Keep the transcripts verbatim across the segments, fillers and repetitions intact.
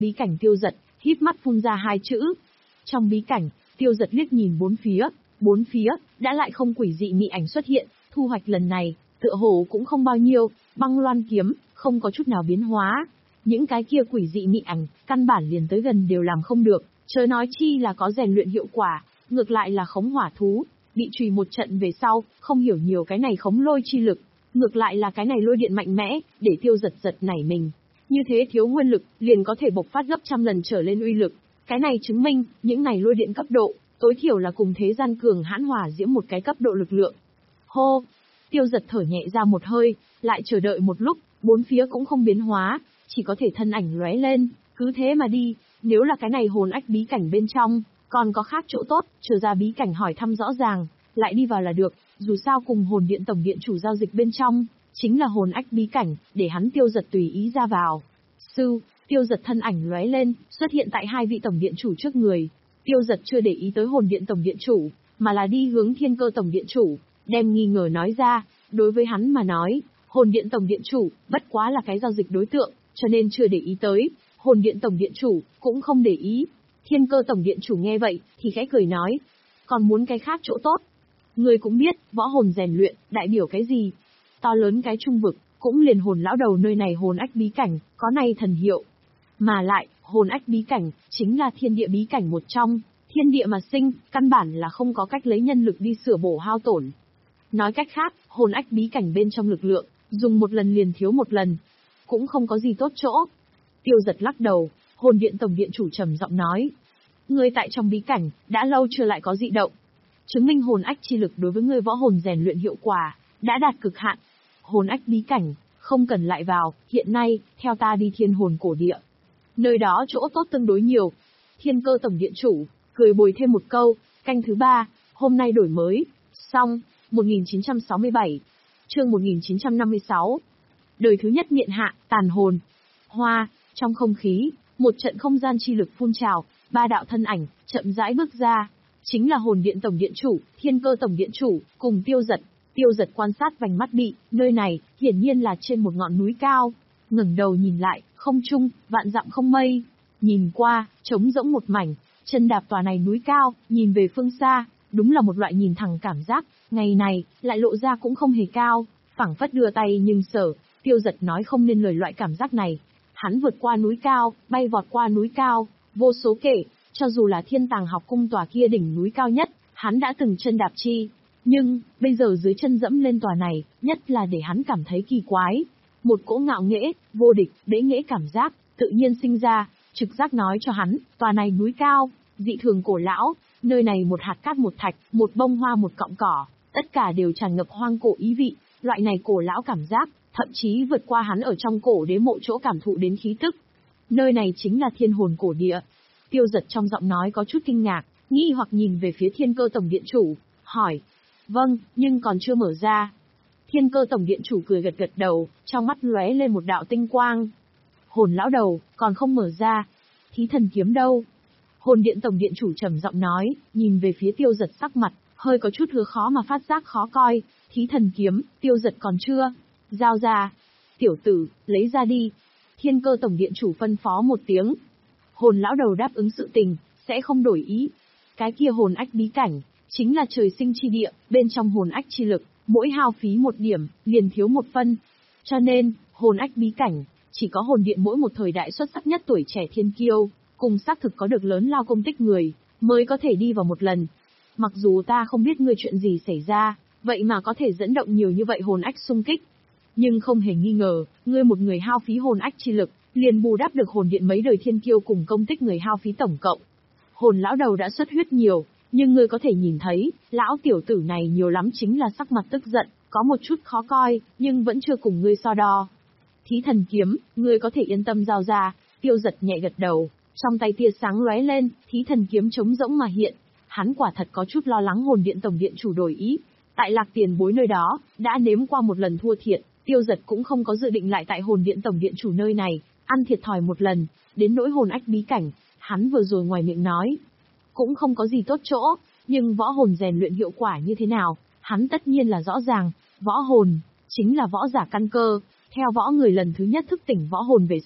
bí cảnh Tiêu Dật, híp mắt phun ra hai chữ. Trong bí cảnh, Tiêu Dật liếc nhìn bốn phía, bốn phía, đã lại không quỷ dị mị ảnh xuất hiện, thu hoạch lần này, tựa hồ cũng không bao nhiêu, băng loan kiếm, không có chút nào biến hóa. Những cái kia quỷ dị mị ảnh, căn bản liền tới gần đều làm không được, chớ nói chi là có rèn luyện hiệu quả, ngược lại là khống hỏa thú, bị chùy một trận về sau, không hiểu nhiều cái này khống lôi chi lực, ngược lại là cái này lôi điện mạnh mẽ, để Tiêu Dật giật nảy mình. Như thế thiếu nguyên lực, liền có thể bộc phát gấp trăm lần trở lên uy lực. Cái này chứng minh, những này lôi điện cấp độ, tối thiểu là cùng thế gian cường hãn hỏa diễm một cái cấp độ lực lượng. Hô! Tiêu Dật thở nhẹ ra một hơi, lại chờ đợi một lúc, bốn phía cũng không biến hóa, chỉ có thể thân ảnh lóe lên, cứ thế mà đi. Nếu là cái này hồn ách bí cảnh bên trong, còn có khác chỗ tốt, chờ ra bí cảnh hỏi thăm rõ ràng, lại đi vào là được, dù sao cùng hồn điện tổng điện chủ giao dịch bên trong, chính là hồn ách bí cảnh, để hắn Tiêu Dật tùy ý ra vào. Sư, Tiêu Dật thân ảnh lóe lên, xuất hiện tại hai vị tổng điện chủ trước người. Tiêu Dật chưa để ý tới hồn điện tổng điện chủ, mà là đi hướng thiên cơ tổng điện chủ, đem nghi ngờ nói ra, đối với hắn mà nói, hồn điện tổng điện chủ, bất quá là cái giao dịch đối tượng, cho nên chưa để ý tới, hồn điện tổng điện chủ, cũng không để ý. Thiên cơ tổng điện chủ nghe vậy, thì khẽ cười nói, còn muốn cái khác chỗ tốt. Người cũng biết, võ hồn rèn luyện, đại biểu cái gì? To lớn cái trung vực, cũng liền hồn lão đầu nơi này hồn ách bí cảnh, có này thần hiệu. Mà lại, hồn ách bí cảnh, chính là thiên địa bí cảnh một trong, thiên địa mà sinh, căn bản là không có cách lấy nhân lực đi sửa bổ hao tổn. Nói cách khác, hồn ách bí cảnh bên trong lực lượng, dùng một lần liền thiếu một lần, cũng không có gì tốt chỗ. Tiêu Dật lắc đầu, hồn điện tổng điện chủ trầm giọng nói. Ngươi tại trong bí cảnh, đã lâu chưa lại có dị động. Chứng minh hồn ách chi lực đối với ngươi võ hồn rèn luyện hiệu quả, đã đạt cực hạn. Hồn ách bí cảnh, không cần lại vào, hiện nay, theo ta đi thiên hồn cổ địa. Nơi đó chỗ tốt tương đối nhiều. Thiên cơ tổng điện chủ, cười bồi thêm một câu, canh thứ ba, hôm nay đổi mới, xong, một nghìn chín trăm sáu mươi bảy, chương một nghìn chín trăm năm mươi sáu. Đời thứ nhất miện hạ, tàn hồn. Hoa, trong không khí, một trận không gian chi lực phun trào, ba đạo thân ảnh, chậm rãi bước ra. Chính là hồn điện tổng điện chủ, thiên cơ tổng điện chủ, cùng Tiêu Dật. Tiêu Dật quan sát vành mắt bị, nơi này, hiển nhiên là trên một ngọn núi cao. Ngẩng đầu nhìn lại, không trung, vạn dặm không mây. Nhìn qua, trống rỗng một mảnh, chân đạp tòa này núi cao, nhìn về phương xa, đúng là một loại nhìn thẳng cảm giác, ngày này, lại lộ ra cũng không hề cao, phảng phất đưa tay nhưng sở. Tiêu Dật nói không nên lời loại cảm giác này. Hắn vượt qua núi cao, bay vọt qua núi cao, vô số kể, cho dù là thiên tàng học cung tòa kia đỉnh núi cao nhất, hắn đã từng chân đạp chi. Nhưng, bây giờ dưới chân dẫm lên tòa này, nhất là để hắn cảm thấy kỳ quái. Một cỗ ngạo nghễ, vô địch, bế nghễ cảm giác, tự nhiên sinh ra, trực giác nói cho hắn, tòa này núi cao, dị thường cổ lão, nơi này một hạt cát một thạch, một bông hoa một cọng cỏ, tất cả đều tràn ngập hoang cổ ý vị, loại này cổ lão cảm giác, thậm chí vượt qua hắn ở trong cổ đế mộ chỗ cảm thụ đến khí tức. Nơi này chính là thiên hồn cổ địa. Tiêu Dật trong giọng nói có chút kinh ngạc, nghi hoặc nhìn về phía thiên cơ tổng điện chủ, hỏi. Vâng, nhưng còn chưa mở ra. Thiên cơ tổng điện chủ cười gật gật đầu, trong mắt lóe lên một đạo tinh quang. Hồn lão đầu, còn không mở ra. Thí thần kiếm đâu? Hồn điện tổng điện chủ trầm giọng nói, nhìn về phía Tiêu Dật sắc mặt, hơi có chút hứa khó mà phát giác khó coi. Thí thần kiếm, Tiêu Dật còn chưa. Giao ra. Tiểu tử, lấy ra đi. Thiên cơ tổng điện chủ phân phó một tiếng. Hồn lão đầu đáp ứng sự tình, sẽ không đổi ý. Cái kia hồn ách bí cảnh, chính là trời sinh chi địa, bên trong hồn ách chi lực, mỗi hao phí một điểm, liền thiếu một phân. Cho nên, hồn ách bí cảnh, chỉ có hồn điện mỗi một thời đại xuất sắc nhất tuổi trẻ thiên kiêu, cùng xác thực có được lớn lao công tích người, mới có thể đi vào một lần. Mặc dù ta không biết ngươi chuyện gì xảy ra, vậy mà có thể dẫn động nhiều như vậy hồn ách xung kích. Nhưng không hề nghi ngờ, ngươi một người hao phí hồn ách chi lực, liền bù đắp được hồn điện mấy đời thiên kiêu cùng công tích người hao phí tổng cộng. Hồn lão đầu đã xuất huyết nhiều, nhưng ngươi có thể nhìn thấy, lão tiểu tử này nhiều lắm chính là sắc mặt tức giận, có một chút khó coi, nhưng vẫn chưa cùng ngươi so đo. Thí thần kiếm, ngươi có thể yên tâm giao ra. Tiêu Dật nhẹ gật đầu, trong tay tia sáng lóe lên, thí thần kiếm trống rỗng mà hiện. Hắn quả thật có chút lo lắng hồn điện tổng điện chủ đổi ý. Tại Lạc Tiền Bối nơi đó, đã nếm qua một lần thua thiệt, Tiêu Dật cũng không có dự định lại tại hồn điện tổng điện chủ nơi này, ăn thiệt thòi một lần. Đến nỗi hồn ách bí cảnh, hắn vừa rồi ngoài miệng nói, cũng không có gì tốt chỗ, nhưng võ hồn rèn luyện hiệu quả như thế nào, hắn tất nhiên là rõ ràng. Võ hồn, chính là võ giả căn cơ, theo võ người lần thứ nhất thức tỉnh võ hồn về sau,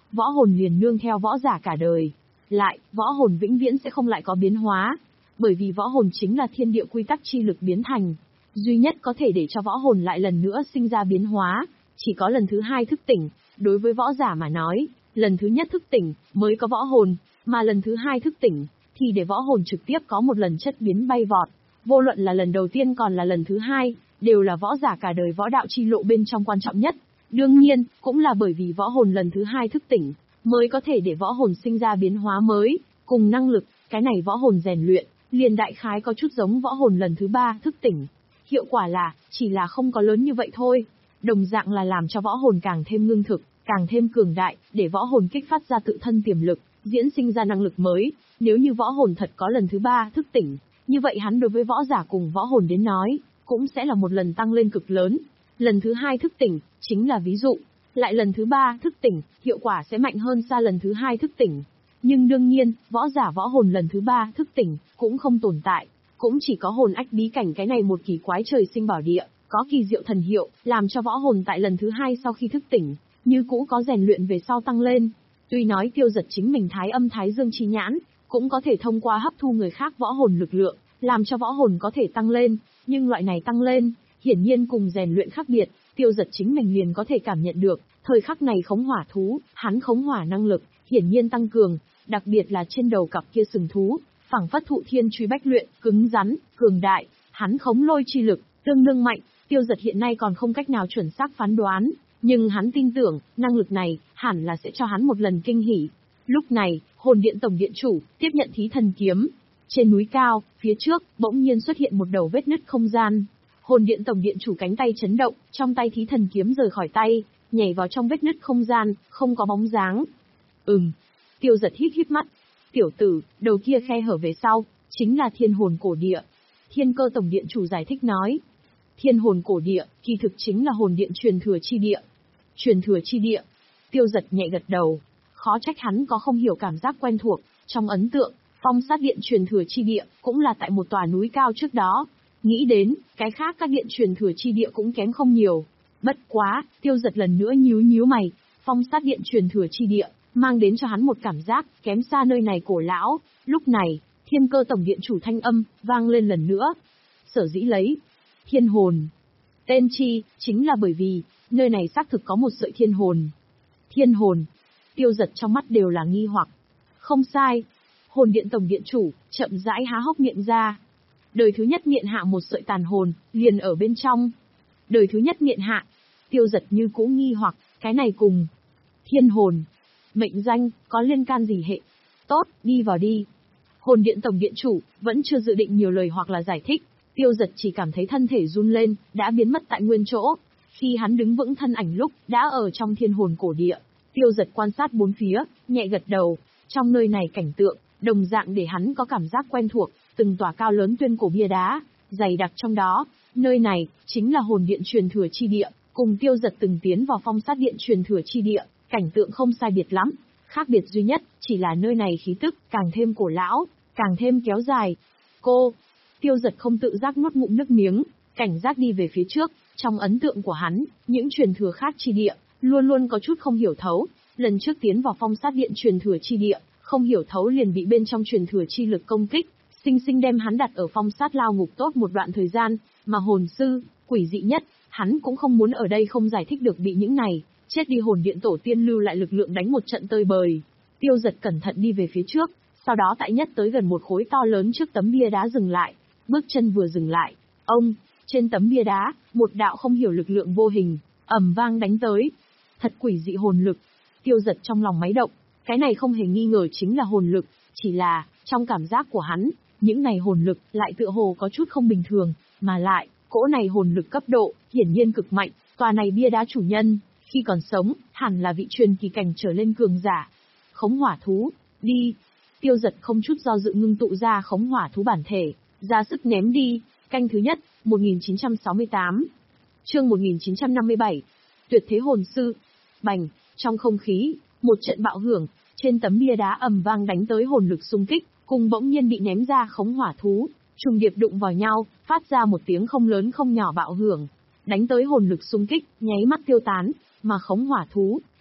võ hồn liền nương theo võ giả cả đời. Lại, võ hồn vĩnh viễn sẽ không lại có biến hóa, bởi vì võ hồn chính là thiên địa quy tắc chi lực biến thành. Duy nhất có thể để cho võ hồn lại lần nữa sinh ra biến hóa, chỉ có lần thứ hai thức tỉnh. Đối với võ giả mà nói, lần thứ nhất thức tỉnh mới có võ hồn, mà lần thứ hai thức tỉnh thì để võ hồn trực tiếp có một lần chất biến bay vọt. Vô luận là lần đầu tiên còn là lần thứ hai, đều là võ giả cả đời võ đạo chi lộ bên trong quan trọng nhất. Đương nhiên, cũng là bởi vì võ hồn lần thứ hai thức tỉnh, mới có thể để võ hồn sinh ra biến hóa mới, cùng năng lực, cái này võ hồn rèn luyện, liền đại khái có chút giống võ hồn lần thứ ba thức tỉnh. Hiệu quả là, chỉ là không có lớn như vậy thôi. Đồng dạng là làm cho võ hồn càng thêm ngưng thực, càng thêm cường đại, để võ hồn kích phát ra tự thân tiềm lực, diễn sinh ra năng lực mới. Nếu như võ hồn thật có lần thứ ba thức tỉnh, như vậy hắn đối với võ giả cùng võ hồn đến nói, cũng sẽ là một lần tăng lên cực lớn. Lần thứ hai thức tỉnh, chính là ví dụ. Lại lần thứ ba thức tỉnh, hiệu quả sẽ mạnh hơn xa lần thứ hai thức tỉnh. Nhưng đương nhiên, võ giả võ hồn lần thứ ba thức tỉnh, cũng không tồn tại. Cũng chỉ có hồn ách bí cảnh cái này một kỳ quái trời sinh bảo địa, có kỳ diệu thần hiệu, làm cho võ hồn tại lần thứ hai sau khi thức tỉnh, như cũ có rèn luyện về sau tăng lên. Tuy nói Tiêu Dật chính mình thái âm thái dương chi nhãn, cũng có thể thông qua hấp thu người khác võ hồn lực lượng, làm cho võ hồn có thể tăng lên, nhưng loại này tăng lên, hiển nhiên cùng rèn luyện khác biệt. Tiêu Dật chính mình liền có thể cảm nhận được, thời khắc này khống hỏa thú, hắn khống hỏa năng lực, hiển nhiên tăng cường, đặc biệt là trên đầu cặp kia sừng thú, phảng phất thụ thiên truy bách luyện, cứng rắn, cường đại, hắn khống lôi chi lực, tương đương mạnh. Tiêu Dật hiện nay còn không cách nào chuẩn xác phán đoán, nhưng hắn tin tưởng, năng lực này, hẳn là sẽ cho hắn một lần kinh hỉ. Lúc này, hồn điện tổng điện chủ, tiếp nhận thí thần kiếm. Trên núi cao, phía trước, bỗng nhiên xuất hiện một đầu vết nứt không gian. Hồn điện tổng điện chủ cánh tay chấn động, trong tay thí thần kiếm rời khỏi tay, nhảy vào trong vết nứt không gian, không có bóng dáng. Ừm. Tiêu Dật hít hít mắt. Tiểu tử, đầu kia khe hở về sau, chính là thiên hồn cổ địa. Thiên cơ tổng điện chủ giải thích nói. Thiên hồn cổ địa, kỳ thực chính là hồn điện truyền thừa chi địa. Truyền thừa chi địa. Tiêu Dật nhẹ gật đầu. Khó trách hắn có không hiểu cảm giác quen thuộc, trong ấn tượng, phong sát điện truyền thừa chi địa, cũng là tại một tòa núi cao trước đó. Nghĩ đến, cái khác các điện truyền thừa chi địa cũng kém không nhiều. Bất quá, Tiêu Dật lần nữa nhíu nhíu mày, phong sát điện truyền thừa chi địa, mang đến cho hắn một cảm giác, kém xa nơi này cổ lão. Lúc này, thiên cơ tổng điện chủ thanh âm, vang lên lần nữa. Sở dĩ lấy, thiên hồn. Tên chi, chính là bởi vì, nơi này xác thực có một sợi thiên hồn. Thiên hồn. Tiêu Dật trong mắt đều là nghi hoặc. Không sai. Hồn điện tổng điện chủ, chậm rãi há hốc miệng ra. Đời thứ nhất miệng hạ một sợi tàn hồn, liền ở bên trong. Đời thứ nhất miệng hạ. Tiêu Dật như cũ nghi hoặc, cái này cùng. Thiên hồn. Mệnh danh, có liên can gì hệ? Tốt, đi vào đi. Hồn điện tổng điện chủ, vẫn chưa dự định nhiều lời hoặc là giải thích. Tiêu Dật chỉ cảm thấy thân thể run lên, đã biến mất tại nguyên chỗ. Khi hắn đứng vững thân ảnh lúc, đã ở trong thiên hồn cổ địa. Tiêu Dật quan sát bốn phía, nhẹ gật đầu. Trong nơi này cảnh tượng, đồng dạng để hắn có cảm giác quen thuộc, từng tòa cao lớn tuyên cổ bia đá, dày đặc trong đó. Nơi này, chính là hồn điện truyền thừa chi địa, cùng Tiêu Dật từng tiến vào phong sát điện truyền thừa chi địa, cảnh tượng không sai biệt lắm. Khác biệt duy nhất, chỉ là nơi này khí tức, càng thêm cổ lão, càng thêm kéo dài. Cô, Tiêu Dật không tự giác nuốt ngụm nước miếng, cảnh giác đi về phía trước. Trong ấn tượng của hắn, những truyền thừa khác chi địa, luôn luôn có chút không hiểu thấu. Lần trước tiến vào phong sát điện truyền thừa chi địa, không hiểu thấu liền bị bên trong truyền thừa chi lực công kích, sinh sinh đem hắn đặt ở phong sát lao ngục tốt một đoạn thời gian, mà hồn sư, quỷ dị nhất, hắn cũng không muốn ở đây không giải thích được bị những này, chết đi hồn điện tổ tiên lưu lại lực lượng đánh một trận tơi bời. Tiêu Dật cẩn thận đi về phía trước, sau đó tại nhất tới gần một khối to lớn trước tấm bia đá dừng lại, bước chân vừa dừng lại, ông, trên tấm bia đá, một đạo không hiểu lực lượng vô hình, ầm vang đánh tới. Thật quỷ dị hồn lực. Tiêu Dật trong lòng máy động, cái này không hề nghi ngờ chính là hồn lực, chỉ là, trong cảm giác của hắn, những này hồn lực lại tựa hồ có chút không bình thường, mà lại, cỗ này hồn lực cấp độ, hiển nhiên cực mạnh, tòa này bia đá chủ nhân, khi còn sống, hẳn là vị truyền kỳ cảnh trở lên cường giả. Khống hỏa thú, đi. Tiêu Dật không chút do dự ngưng tụ ra khống hỏa thú bản thể, ra sức ném đi. Canh thứ nhất, một nghìn chín trăm sáu mươi tám. Chương một nghìn chín trăm năm mươi bảy. Tuyệt thế hồn sư. Bành, trong không khí, một trận bạo hưởng, trên tấm bia đá ầm vang đánh tới hồn lực xung kích, cùng bỗng nhiên bị ném ra khống hỏa thú, trùng điệp đụng vào nhau, phát ra một tiếng không lớn không nhỏ bạo hưởng. Đánh tới hồn lực xung kích, nháy mắt tiêu tán, mà khống hỏa thú,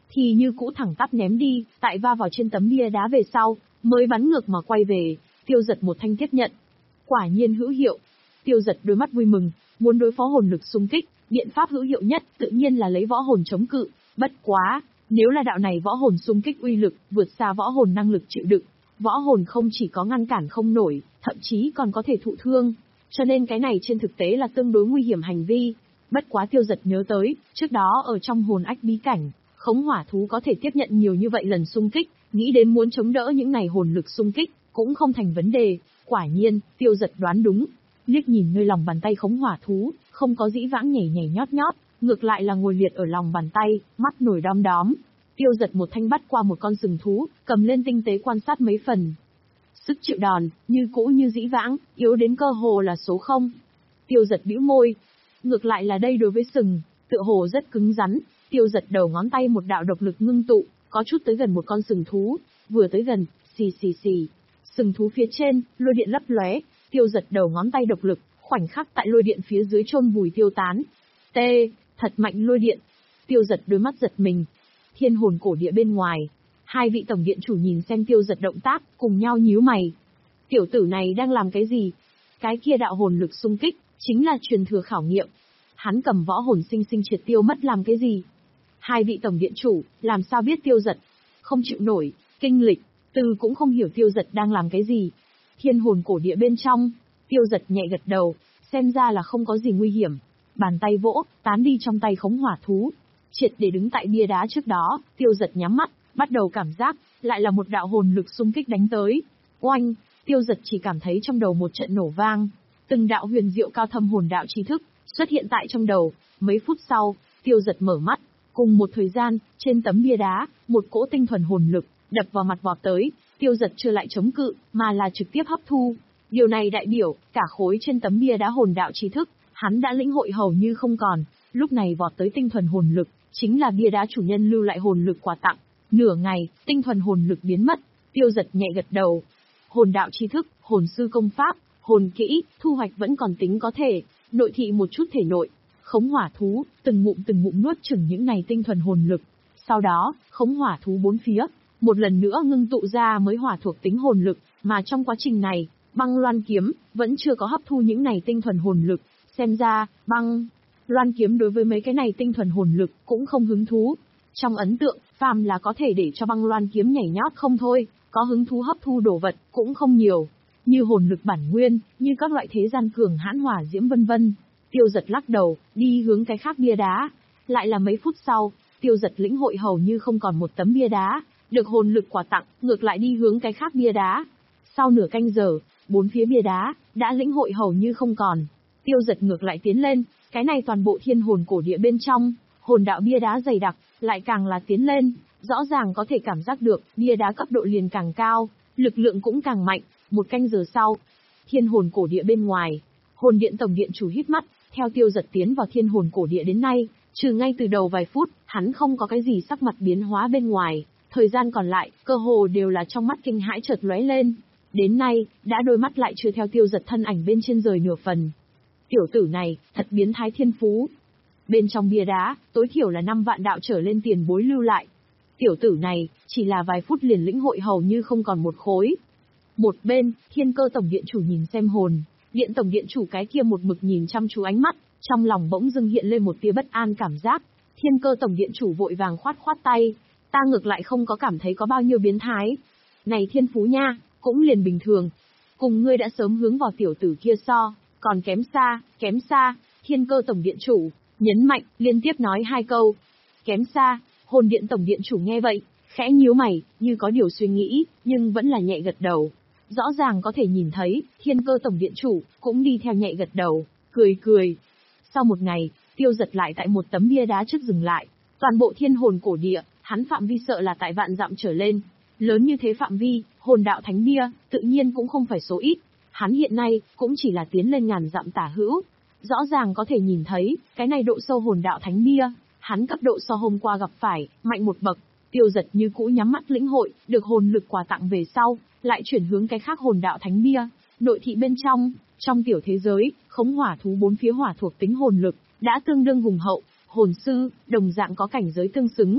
thì như cũ thẳng tắp ném đi, tại va vào trên tấm bia đá về sau, mới bắn ngược mà quay về. Tiêu Dật một thanh tiếp nhận. Quả nhiên hữu hiệu. Tiêu Dật đôi mắt vui mừng, muốn đối phó hồn lực xung kích, biện pháp hữu hiệu nhất tự nhiên là lấy võ hồn chống cự. Bất quá, nếu là đạo này võ hồn xung kích uy lực vượt xa võ hồn năng lực chịu đựng, võ hồn không chỉ có ngăn cản không nổi, thậm chí còn có thể thụ thương. Cho nên cái này trên thực tế là tương đối nguy hiểm hành vi. Bất quá Tiêu Dật nhớ tới, trước đó ở trong hồn ách bí cảnh, khống hỏa thú có thể tiếp nhận nhiều như vậy lần xung kích, nghĩ đến muốn chống đỡ những này hồn lực xung kích, cũng không thành vấn đề. Quả nhiên, Tiêu Dật đoán đúng. Liếc nhìn nơi lòng bàn tay khống hỏa thú, không có dĩ vãng nhảy nhảy nhót nhót, ngược lại là ngồi liệt ở lòng bàn tay, mắt nổi đom đóm. Tiêu Dật một thanh bắt qua một con sừng thú, cầm lên tinh tế quan sát mấy phần. Sức chịu đòn, như cũ như dĩ vãng, yếu đến cơ hồ là số không. Tiêu Dật bĩu môi. Ngược lại là đây đối với sừng, tựa hồ rất cứng rắn. Tiêu Dật đầu ngón tay một đạo độc lực ngưng tụ, có chút tới gần một con sừng thú, vừa tới gần, xì xì xì. Sừng thú phía trên, lôi điện lấp lóe, Tiêu Dật đầu ngón tay độc lực, khoảnh khắc tại lôi điện phía dưới chôn vùi tiêu tán. T, thật mạnh lôi điện. Tiêu Dật đôi mắt giật mình. Thiên hồn cổ địa bên ngoài, hai vị tổng điện chủ nhìn xem Tiêu Dật động tác, cùng nhau nhíu mày. Tiểu tử này đang làm cái gì? Cái kia đạo hồn lực xung kích, chính là truyền thừa khảo nghiệm. Hắn cầm võ hồn sinh sinh triệt tiêu mất làm cái gì? Hai vị tổng điện chủ, làm sao biết Tiêu Dật? Không chịu nổi, kinh lịch, từ cũng không hiểu Tiêu Dật đang làm cái gì. Thiên hồn cổ địa bên trong, Tiêu Dật nhẹ gật đầu, xem ra là không có gì nguy hiểm. Bàn tay vỗ, tán đi trong tay khống hỏa thú. Triệt để đứng tại bia đá trước đó, Tiêu Dật nhắm mắt, bắt đầu cảm giác, lại là một đạo hồn lực xung kích đánh tới. Oanh, Tiêu Dật chỉ cảm thấy trong đầu một trận nổ vang. Từng đạo huyền diệu cao thâm hồn đạo tri thức, xuất hiện tại trong đầu. Mấy phút sau, Tiêu Dật mở mắt. Cùng một thời gian, trên tấm bia đá, một cỗ tinh thuần hồn lực, đập vào mặt vọt tới. Tiêu Dật chưa lại chống cự, mà là trực tiếp hấp thu. Điều này đại biểu, cả khối trên tấm bia đá hồn đạo tri thức, hắn đã lĩnh hội hầu như không còn. Lúc này vọt tới tinh thuần hồn lực, chính là bia đá chủ nhân lưu lại hồn lực quà tặng. Nửa ngày, tinh thuần hồn lực biến mất, Tiêu Dật nhẹ gật đầu. Hồn đạo tri thức, hồn sư công pháp, hồn kỹ, thu hoạch vẫn còn tính có thể, nội thị một chút thể nội. Khống hỏa thú, từng ngụm từng ngụm nuốt chửng những này tinh thuần hồn lực. Sau đó, khống hỏa thú bốn phía, một lần nữa ngưng tụ ra mới hỏa thuộc tính hồn lực, mà trong quá trình này, băng loan kiếm, vẫn chưa có hấp thu những này tinh thuần hồn lực. Xem ra, băng loan kiếm đối với mấy cái này tinh thuần hồn lực, cũng không hứng thú. Trong ấn tượng, phàm là có thể để cho băng loan kiếm nhảy nhót không thôi, có hứng thú hấp thu đồ vật, cũng không nhiều. Như hồn lực bản nguyên, như các loại thế gian cường hãn hỏa diễm vân vân. Tiêu Dật lắc đầu, đi hướng cái khác bia đá. Lại là mấy phút sau, Tiêu Dật lĩnh hội hầu như không còn một tấm bia đá, được hồn lực quà tặng, ngược lại đi hướng cái khác bia đá. Sau nửa canh giờ, bốn phía bia đá, đã lĩnh hội hầu như không còn. Tiêu Dật ngược lại tiến lên, cái này toàn bộ thiên hồn cổ địa bên trong, hồn đạo bia đá dày đặc, lại càng là tiến lên, rõ ràng có thể cảm giác được, bia đá cấp độ liền càng cao, lực lượng cũng càng mạnh. Một canh giờ sau, thiên hồn cổ địa bên ngoài, hồn điện tổng điện chủ hít mắt, theo Tiêu Dật tiến vào thiên hồn cổ địa đến nay, trừ ngay từ đầu vài phút, hắn không có cái gì sắc mặt biến hóa bên ngoài, thời gian còn lại, cơ hồ đều là trong mắt kinh hãi chợt lóe lên. Đến nay, đã đôi mắt lại chưa theo Tiêu Dật thân ảnh bên trên rời nửa phần. Tiểu tử này, thật biến thái thiên phú. Bên trong bia đá, tối thiểu là năm vạn đạo trở lên tiền bối lưu lại. Tiểu tử này, chỉ là vài phút liền lĩnh hội hầu như không còn một khối. Một bên, Thiên Cơ tổng điện chủ nhìn xem hồn điện tổng điện chủ cái kia một mực nhìn chăm chú ánh mắt, trong lòng bỗng dưng hiện lên một tia bất an cảm giác. Thiên Cơ tổng điện chủ vội vàng khoát khoát tay, ta ngược lại không có cảm thấy có bao nhiêu biến thái. Này thiên phú nha, cũng liền bình thường. Cùng ngươi đã sớm hướng vào tiểu tử kia so, còn kém xa, kém xa. Thiên Cơ tổng điện chủ nhấn mạnh, liên tiếp nói hai câu. Kém xa. Hồn điện tổng điện chủ nghe vậy, khẽ nhíu mày, như có điều suy nghĩ, nhưng vẫn là nhẹ gật đầu. Rõ ràng có thể nhìn thấy, Thiên Cơ tổng điện chủ cũng đi theo nhẹ gật đầu, cười cười. Sau một ngày, Tiêu Dật lại tại một tấm bia đá trước dừng lại. Toàn bộ thiên hồn cổ địa, hắn phạm vi sợ là tại vạn dặm trở lên. Lớn như thế phạm vi, hồn đạo thánh bia, tự nhiên cũng không phải số ít. Hắn hiện nay, cũng chỉ là tiến lên ngàn dặm tả hữu. Rõ ràng có thể nhìn thấy, cái này độ sâu hồn đạo thánh bia, hắn cấp độ so hôm qua gặp phải, mạnh một bậc. Tiêu Dật như cũ nhắm mắt lĩnh hội, được hồn lực quà tặng về sau, lại chuyển hướng cái khác hồn đạo thánh bia. Nội thị bên trong, trong tiểu thế giới, khống hỏa thú bốn phía hỏa thuộc tính hồn lực, đã tương đương hùng hậu, hồn sư, đồng dạng có cảnh giới tương xứng.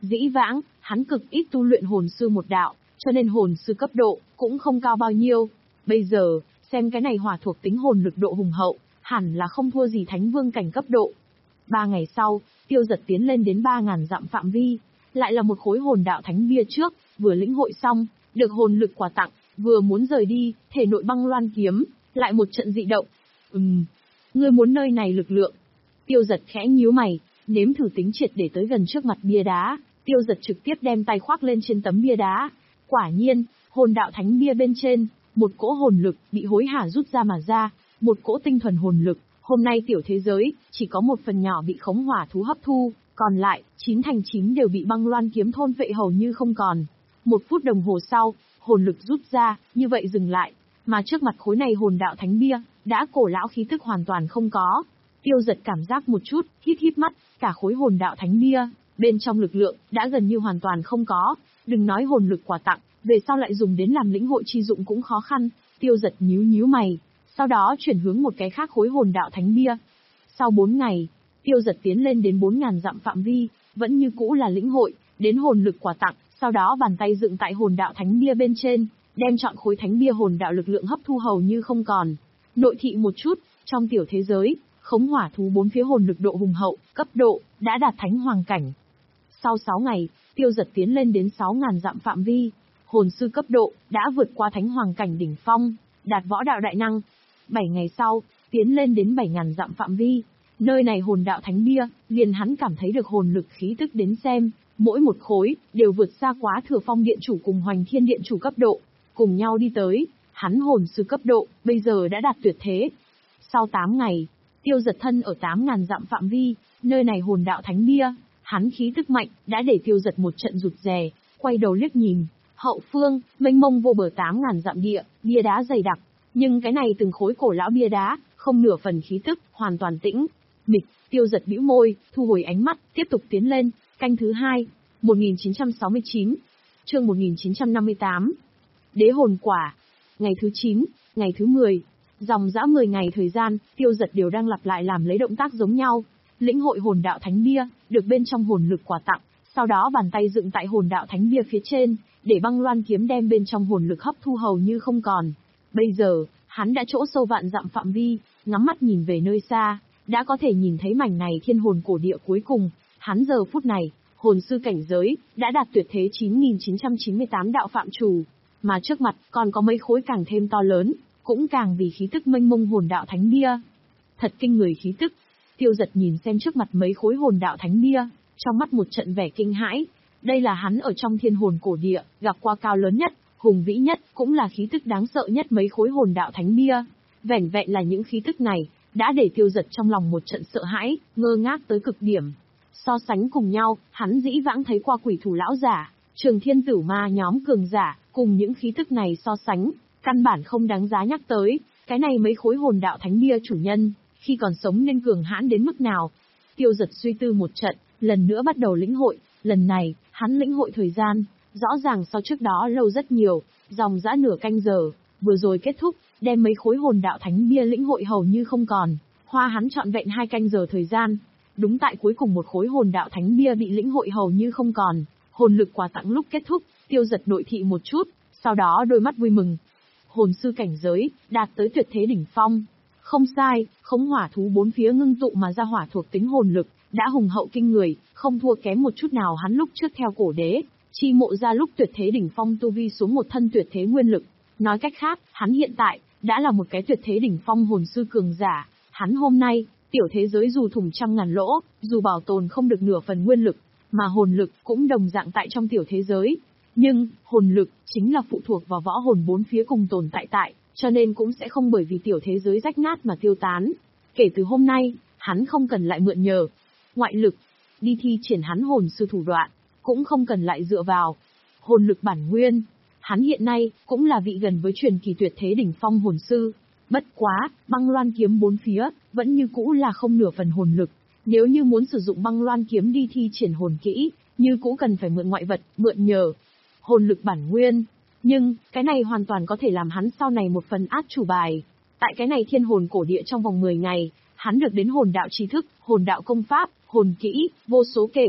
Dĩ vãng, hắn cực ít tu luyện hồn sư một đạo, cho nên hồn sư cấp độ cũng không cao bao nhiêu. Bây giờ, xem cái này hỏa thuộc tính hồn lực độ hùng hậu, hẳn là không thua gì thánh vương cảnh cấp độ. Ba ngày sau, Tiêu Dật tiến lên đến ba ngàn dặm phạm vi, lại là một khối hồn đạo thánh bia trước, vừa lĩnh hội xong, được hồn lực quà tặng, vừa muốn rời đi, thể nội băng loan kiếm, lại một trận dị động. Ừm, ngươi muốn nơi này lực lượng. Tiêu Dật khẽ nhíu mày, nếm thử tính triệt để tới gần trước mặt bia đá, Tiêu Dật trực tiếp đem tay khoác lên trên tấm bia đá. Quả nhiên, hồn đạo thánh bia bên trên, một cỗ hồn lực bị hối hả rút ra mà ra, một cỗ tinh thuần hồn lực. Hôm nay tiểu thế giới, chỉ có một phần nhỏ bị khống hỏa thú hấp thu, còn lại, chín thành chín đều bị băng loan kiếm thôn phệ hầu như không còn. Một phút đồng hồ sau, hồn lực rút ra, như vậy dừng lại. Mà trước mặt khối này hồn đạo thánh bia, đã cổ lão khí tức hoàn toàn không có. Tiêu Dật cảm giác một chút, híp híp mắt, cả khối hồn đạo thánh bia, bên trong lực lượng, đã gần như hoàn toàn không có. Đừng nói hồn lực quà tặng, về sau lại dùng đến làm lĩnh hội chi dụng cũng khó khăn. Tiêu Dật nhíu nhíu mày, sau đó chuyển hướng một cái khác khối hồn đạo thánh bia. Sau bốn ngày, Tiêu Dật tiến lên đến bốn ngàn dặm phạm vi, vẫn như cũ là lĩnh hội, đến hồn lực quà tặng, sau đó bàn tay dựng tại hồn đạo thánh bia bên trên, đem chọn khối thánh bia hồn đạo lực lượng hấp thu hầu như không còn. Nội thị một chút, trong tiểu thế giới, khống hỏa thú bốn phía hồn lực độ hùng hậu, cấp độ, đã đạt thánh hoàng cảnh. Sau sáu ngày, Tiêu Dật tiến lên đến sáu ngàn dặm phạm vi, hồn sư cấp độ, đã vượt qua thánh hoàng cảnh đỉnh phong, đạt võ đạo đại năng. bảy ngày sau, tiến lên đến bảy ngàn dặm phạm vi, nơi này hồn đạo thánh bia, liền hắn cảm thấy được hồn lực khí tức đến xem, mỗi một khối, đều vượt xa quá Thừa Phong Điện Chủ cùng Hoành Thiên Điện Chủ cấp độ, cùng nhau đi tới, hắn hồn sư cấp độ, bây giờ đã đạt tuyệt thế. Sau tám ngày, Tiêu Dật thân ở tám ngàn dặm phạm vi, nơi này hồn đạo thánh bia, hắn khí tức mạnh, đã để Tiêu Dật một trận rụt rè, quay đầu liếc nhìn, hậu phương, mênh mông vô bờ tám ngàn dặm địa, bia đá dày đặc, nhưng cái này từng khối cổ lão bia đá, không nửa phần khí tức, hoàn toàn tĩnh mịch. Tiêu Dật bĩu môi, thu hồi ánh mắt, tiếp tục tiến lên. Canh thứ hai, một nghìn chín trăm sáu mươi chín, chương một nghìn chín trăm năm mươi tám. Đế hồn quả. Ngày thứ chín, ngày thứ mười, dòng dã mười ngày thời gian, Tiêu Dật đều đang lặp lại làm lấy động tác giống nhau. Lĩnh hội hồn đạo thánh bia, được bên trong hồn lực quà tặng, sau đó bàn tay dựng tại hồn đạo thánh bia phía trên, để băng loan kiếm đem bên trong hồn lực hấp thu hầu như không còn. Bây giờ, hắn đã chỗ sâu vạn dặm phạm vi, ngắm mắt nhìn về nơi xa, đã có thể nhìn thấy mảnh này thiên hồn cổ địa cuối cùng. Hắn giờ phút này, hồn sư cảnh giới, đã đạt tuyệt thế chín nghìn chín trăm chín mươi tám đạo phạm chủ, mà trước mặt còn có mấy khối càng thêm to lớn, cũng càng vì khí tức mênh mông hồn đạo thánh bia. Thật kinh người khí tức. Tiêu Dật nhìn xem trước mặt mấy khối hồn đạo thánh bia, trong mắt một trận vẻ kinh hãi. Đây là hắn ở trong thiên hồn cổ địa, gặp qua cao lớn nhất, hùng vĩ nhất, cũng là khí tức đáng sợ nhất mấy khối hồn đạo thánh bia. Vẻn vẹn là những khí tức này, đã để Tiêu Dật trong lòng một trận sợ hãi, ngơ ngác tới cực điểm. So sánh cùng nhau, hắn dĩ vãng thấy qua quỷ thủ lão giả, Trường Thiên Tử Ma nhóm cường giả, cùng những khí tức này so sánh, căn bản không đáng giá nhắc tới. Cái này mấy khối hồn đạo thánh bia chủ nhân, khi còn sống nên cường hãn đến mức nào? Tiêu Dật suy tư một trận, lần nữa bắt đầu lĩnh hội. Lần này, hắn lĩnh hội thời gian, rõ ràng so trước đó lâu rất nhiều, dòng dã nửa canh giờ, vừa rồi kết thúc, đem mấy khối hồn đạo thánh bia lĩnh hội hầu như không còn, hoa hắn trọn vẹn hai canh giờ thời gian. Đúng tại cuối cùng một khối hồn đạo thánh bia bị lĩnh hội hầu như không còn, hồn lực quà tặng lúc kết thúc, Tiêu Dật nội thị một chút, sau đó đôi mắt vui mừng. Hồn sư cảnh giới, đạt tới tuyệt thế đỉnh phong. Không sai, khống hỏa thú bốn phía ngưng tụ mà ra hỏa thuộc tính hồn lực, đã hùng hậu kinh người, không thua kém một chút nào hắn lúc trước theo cổ đế, chi mộ ra lúc tuyệt thế đỉnh phong tu vi xuống một thân tuyệt thế nguyên lực. Nói cách khác, hắn hiện tại, đã là một cái tuyệt thế đỉnh phong hồn sư cường giả. Hắn hôm nay, tiểu thế giới dù thủng trăm ngàn lỗ, dù bảo tồn không được nửa phần nguyên lực, mà hồn lực cũng đồng dạng tại trong tiểu thế giới. Nhưng, hồn lực, chính là phụ thuộc vào võ hồn bốn phía cùng tồn tại tại, cho nên cũng sẽ không bởi vì tiểu thế giới rách nát mà tiêu tán. Kể từ hôm nay, hắn không cần lại mượn nhờ ngoại lực, đi thi triển hắn hồn sư thủ đoạn, cũng không cần lại dựa vào hồn lực bản nguyên. Hắn hiện nay, cũng là vị gần với truyền kỳ tuyệt thế đỉnh phong hồn sư. Bất quá, băng loan kiếm bốn phía, vẫn như cũ là không nửa phần hồn lực. Nếu như muốn sử dụng băng loan kiếm đi thi triển hồn kỹ, như cũ cần phải mượn ngoại vật, mượn nhờ hồn lực bản nguyên. Nhưng, cái này hoàn toàn có thể làm hắn sau này một phần át chủ bài. Tại cái này thiên hồn cổ địa trong vòng mười ngày, hắn được đến hồn đạo trí thức, hồn đạo công pháp, hồn kỹ, vô số kể.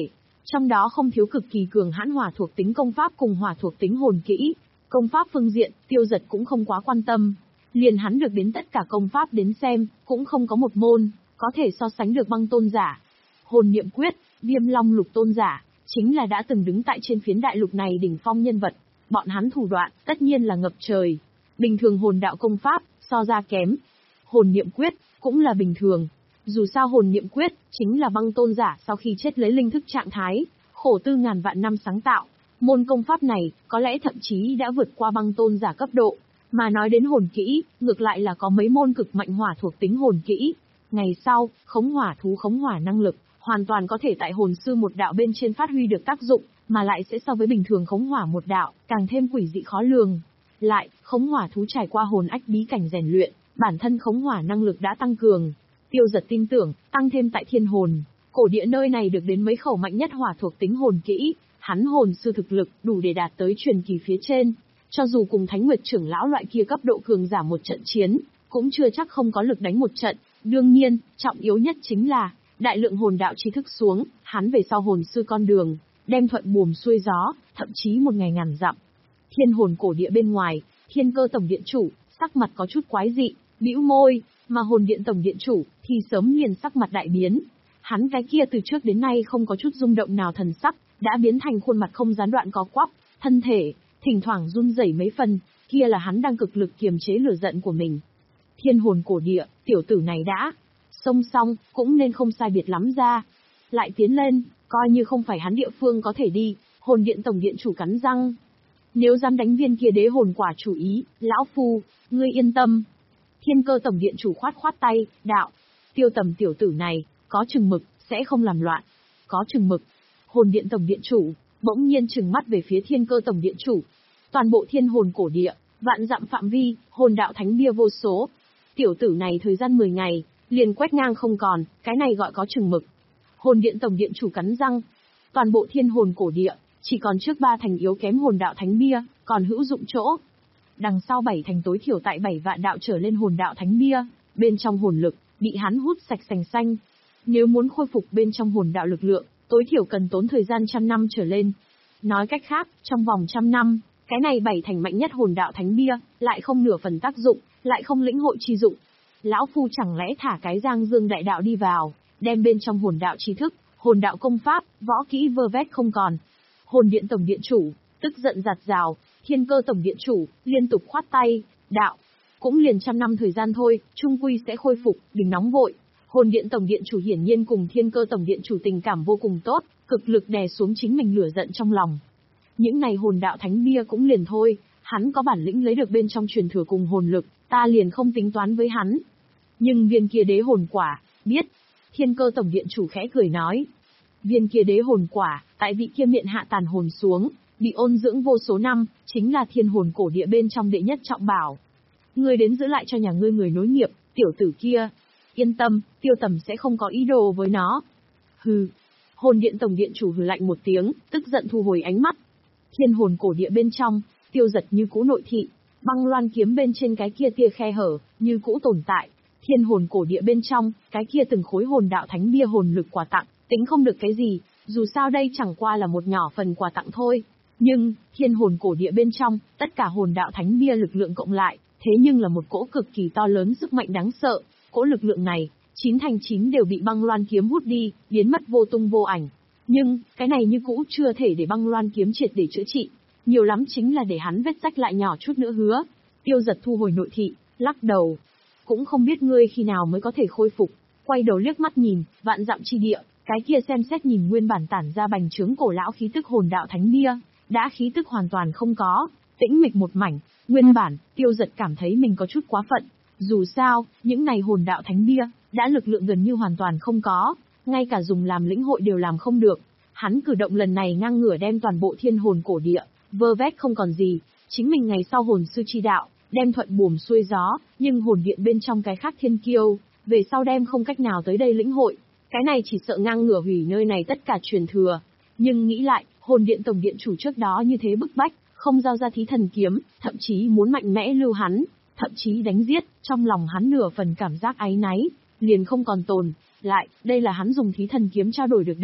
Trong đó không thiếu cực kỳ cường hãn hỏa thuộc tính công pháp cùng hỏa thuộc tính hồn kỹ. Công pháp phương diện, Tiêu Dật cũng không quá quan tâm. Liền hắn được đến tất cả công pháp đến xem, cũng không có một môn có thể so sánh được băng tôn giả. Hồn niệm quyết, Viêm Long Lục tôn giả, chính là đã từng đứng tại trên phiến đại lục này đỉnh phong nhân vật. Bọn hắn thủ đoạn, tất nhiên là ngập trời. Bình thường hồn đạo công pháp, so ra kém. Hồn niệm quyết, cũng là bình thường. Dù sao hồn niệm quyết, chính là băng tôn giả sau khi chết lấy linh thức trạng thái, khổ tư ngàn vạn năm sáng tạo. Môn công pháp này, có lẽ thậm chí đã vượt qua băng tôn giả cấp độ. Mà nói đến hồn kỹ, ngược lại là có mấy môn cực mạnh hỏa thuộc tính hồn kỹ. Ngày sau, khống hỏa thú khống hỏa năng lực, hoàn toàn có thể tại hồn sư một đạo bên trên phát huy được tác dụng, mà lại sẽ so với bình thường khống hỏa một đạo, càng thêm quỷ dị khó lường. Lại, khống hỏa thú trải qua hồn ách bí cảnh rèn luyện, bản thân khống hỏa năng lực đã tăng cường. Tiêu Dật tin tưởng, tăng thêm tại thiên hồn, cổ địa nơi này được đến mấy khẩu mạnh nhất hỏa thuộc tính hồn kỹ, hắn hồn sư thực lực đủ để đạt tới truyền kỳ phía trên. Cho dù cùng Thánh Nguyệt trưởng lão loại kia cấp độ cường giả một trận chiến, cũng chưa chắc không có lực đánh một trận. Đương nhiên, trọng yếu nhất chính là, đại lượng hồn đạo tri thức xuống, hắn về sau hồn sư con đường, đem thuận buồm xuôi gió, thậm chí một ngày ngàn dặm. Thiên hồn cổ địa bên ngoài, Thiên Cơ tổng điện chủ, sắc mặt có chút quái dị, bĩu môi, mà hồn điện tổng điện chủ, thì sớm liền sắc mặt đại biến. Hắn cái kia từ trước đến nay không có chút rung động nào thần sắc, đã biến thành khuôn mặt không gián đoạn có quắp, thân thể, thỉnh thoảng run rẩy mấy phần, kia là hắn đang cực lực kiềm chế lửa giận của mình. Thiên hồn cổ địa, tiểu tử này đã xông xong, cũng nên không sai biệt lắm ra. Lại tiến lên, coi như không phải hắn địa phương có thể đi, hồn điện tổng điện chủ cắn răng. Nếu dám đánh viên kia đế hồn quả chủ ý, lão phu, ngươi yên tâm. Thiên Cơ tổng điện chủ khoát khoát tay, đạo, Tiêu Tầm tiểu tử này, có chừng mực, sẽ không làm loạn. Có chừng mực. Hồn điện tổng điện chủ, bỗng nhiên trừng mắt về phía Thiên Cơ tổng điện chủ. Toàn bộ thiên hồn cổ địa, vạn dặm phạm vi, hồn đạo thánh bia vô số. Tiểu tử này thời gian mười ngày, liền quét ngang không còn, cái này gọi có chừng mực. Hồn điện tổng điện chủ cắn răng. Toàn bộ thiên hồn cổ địa, chỉ còn trước ba thành yếu kém hồn đạo thánh bia, còn hữu dụng chỗ. Đằng sau bảy thành tối thiểu tại bảy vạn đạo trở lên hồn đạo thánh bia, bên trong hồn lực, bị hắn hút sạch sành xanh. Nếu muốn khôi phục bên trong hồn đạo lực lượng, tối thiểu cần tốn thời gian trăm năm trở lên. Nói cách khác, trong vòng trăm năm, cái này bảy thành mạnh nhất hồn đạo thánh bia, lại không nửa phần tác dụng, lại không lĩnh hội chi dụng. Lão phu chẳng lẽ thả cái Giang Dương đại đạo đi vào, đem bên trong hồn đạo tri thức, hồn đạo công pháp, võ kỹ vơ vét không còn. Hồn điện tổng điện chủ, tức giận giạt rào, Thiên Cơ tổng điện chủ, liên tục khoát tay, đạo. Cũng liền trăm năm thời gian thôi, trung quy sẽ khôi phục, đừng nóng vội. Hồn điện tổng điện chủ hiển nhiên cùng Thiên Cơ tổng điện chủ tình cảm vô cùng tốt, cực lực đè xuống chính mình lửa giận trong lòng. Những này hồn đạo thánh bia cũng liền thôi, hắn có bản lĩnh lấy được bên trong truyền thừa cùng hồn lực, ta liền không tính toán với hắn. Nhưng viên kia đế hồn quả, biết. Thiên Cơ tổng điện chủ khẽ cười nói. Viên kia đế hồn quả, tại vị kia miệng hạ tàn hồn xuống, bị ôn dưỡng vô số năm, chính là thiên hồn cổ địa bên trong đệ nhất trọng bảo. Ngươi đến giữ lại cho nhà ngươi người nối nghiệp, tiểu tử kia. Yên tâm, Tiêu Tầm sẽ không có ý đồ với nó. Hừ. Hồn điện tổng điện chủ hừ lạnh một tiếng, tức giận thu hồi ánh mắt. Thiên hồn cổ địa bên trong, Tiêu Dật như cũ nội thị, băng loan kiếm bên trên cái kia tia khe hở, như cũ tồn tại. Thiên hồn cổ địa bên trong, cái kia từng khối hồn đạo thánh bia hồn lực quà tặng, tính không được cái gì, dù sao đây chẳng qua là một nhỏ phần quà tặng thôi. Nhưng, thiên hồn cổ địa bên trong, tất cả hồn đạo thánh bia lực lượng cộng lại, thế nhưng là một cỗ cực kỳ to lớn sức mạnh đáng sợ. Cỗ lực lượng này, chín thành chín đều bị băng loan kiếm hút đi, biến mất vô tung vô ảnh. Nhưng, cái này như cũ chưa thể để băng loan kiếm triệt để chữa trị. Nhiều lắm chính là để hắn vết rách lại nhỏ chút nữa hứa. Tiêu Dật thu hồi nội thị, lắc đầu. Cũng không biết ngươi khi nào mới có thể khôi phục. Quay đầu liếc mắt nhìn, vạn dặm chi địa, cái kia xem xét nhìn nguyên bản tản ra bành trướng cổ lão khí tức hồn đạo thánh bia, đã khí tức hoàn toàn không có, tĩnh mịch một mảnh. Nguyên bản, Tiêu Dật cảm thấy mình có chút quá phận. Dù sao, những này hồn đạo thánh bia, đã lực lượng gần như hoàn toàn không có, ngay cả dùng làm lĩnh hội đều làm không được. Hắn cử động lần này ngang ngửa đem toàn bộ thiên hồn cổ địa, vơ vét không còn gì, chính mình ngày sau hồn sư chi đạo, đem thuận buồm xuôi gió, nhưng hồn điện bên trong cái khác thiên kiêu, về sau đem không cách nào tới đây lĩnh hội. Cái này chỉ sợ ngang ngửa hủy nơi này tất cả truyền thừa. Nhưng nghĩ lại, hồn điện tổng điện chủ trước đó như thế bức bách, không giao ra thí thần kiếm, thậm chí muốn mạnh mẽ lưu hắn, thậm chí đánh giết, trong lòng hắn nửa phần cảm giác áy náy, liền không còn tồn. Lại, đây là hắn dùng thí thần kiếm trao đổi được đến,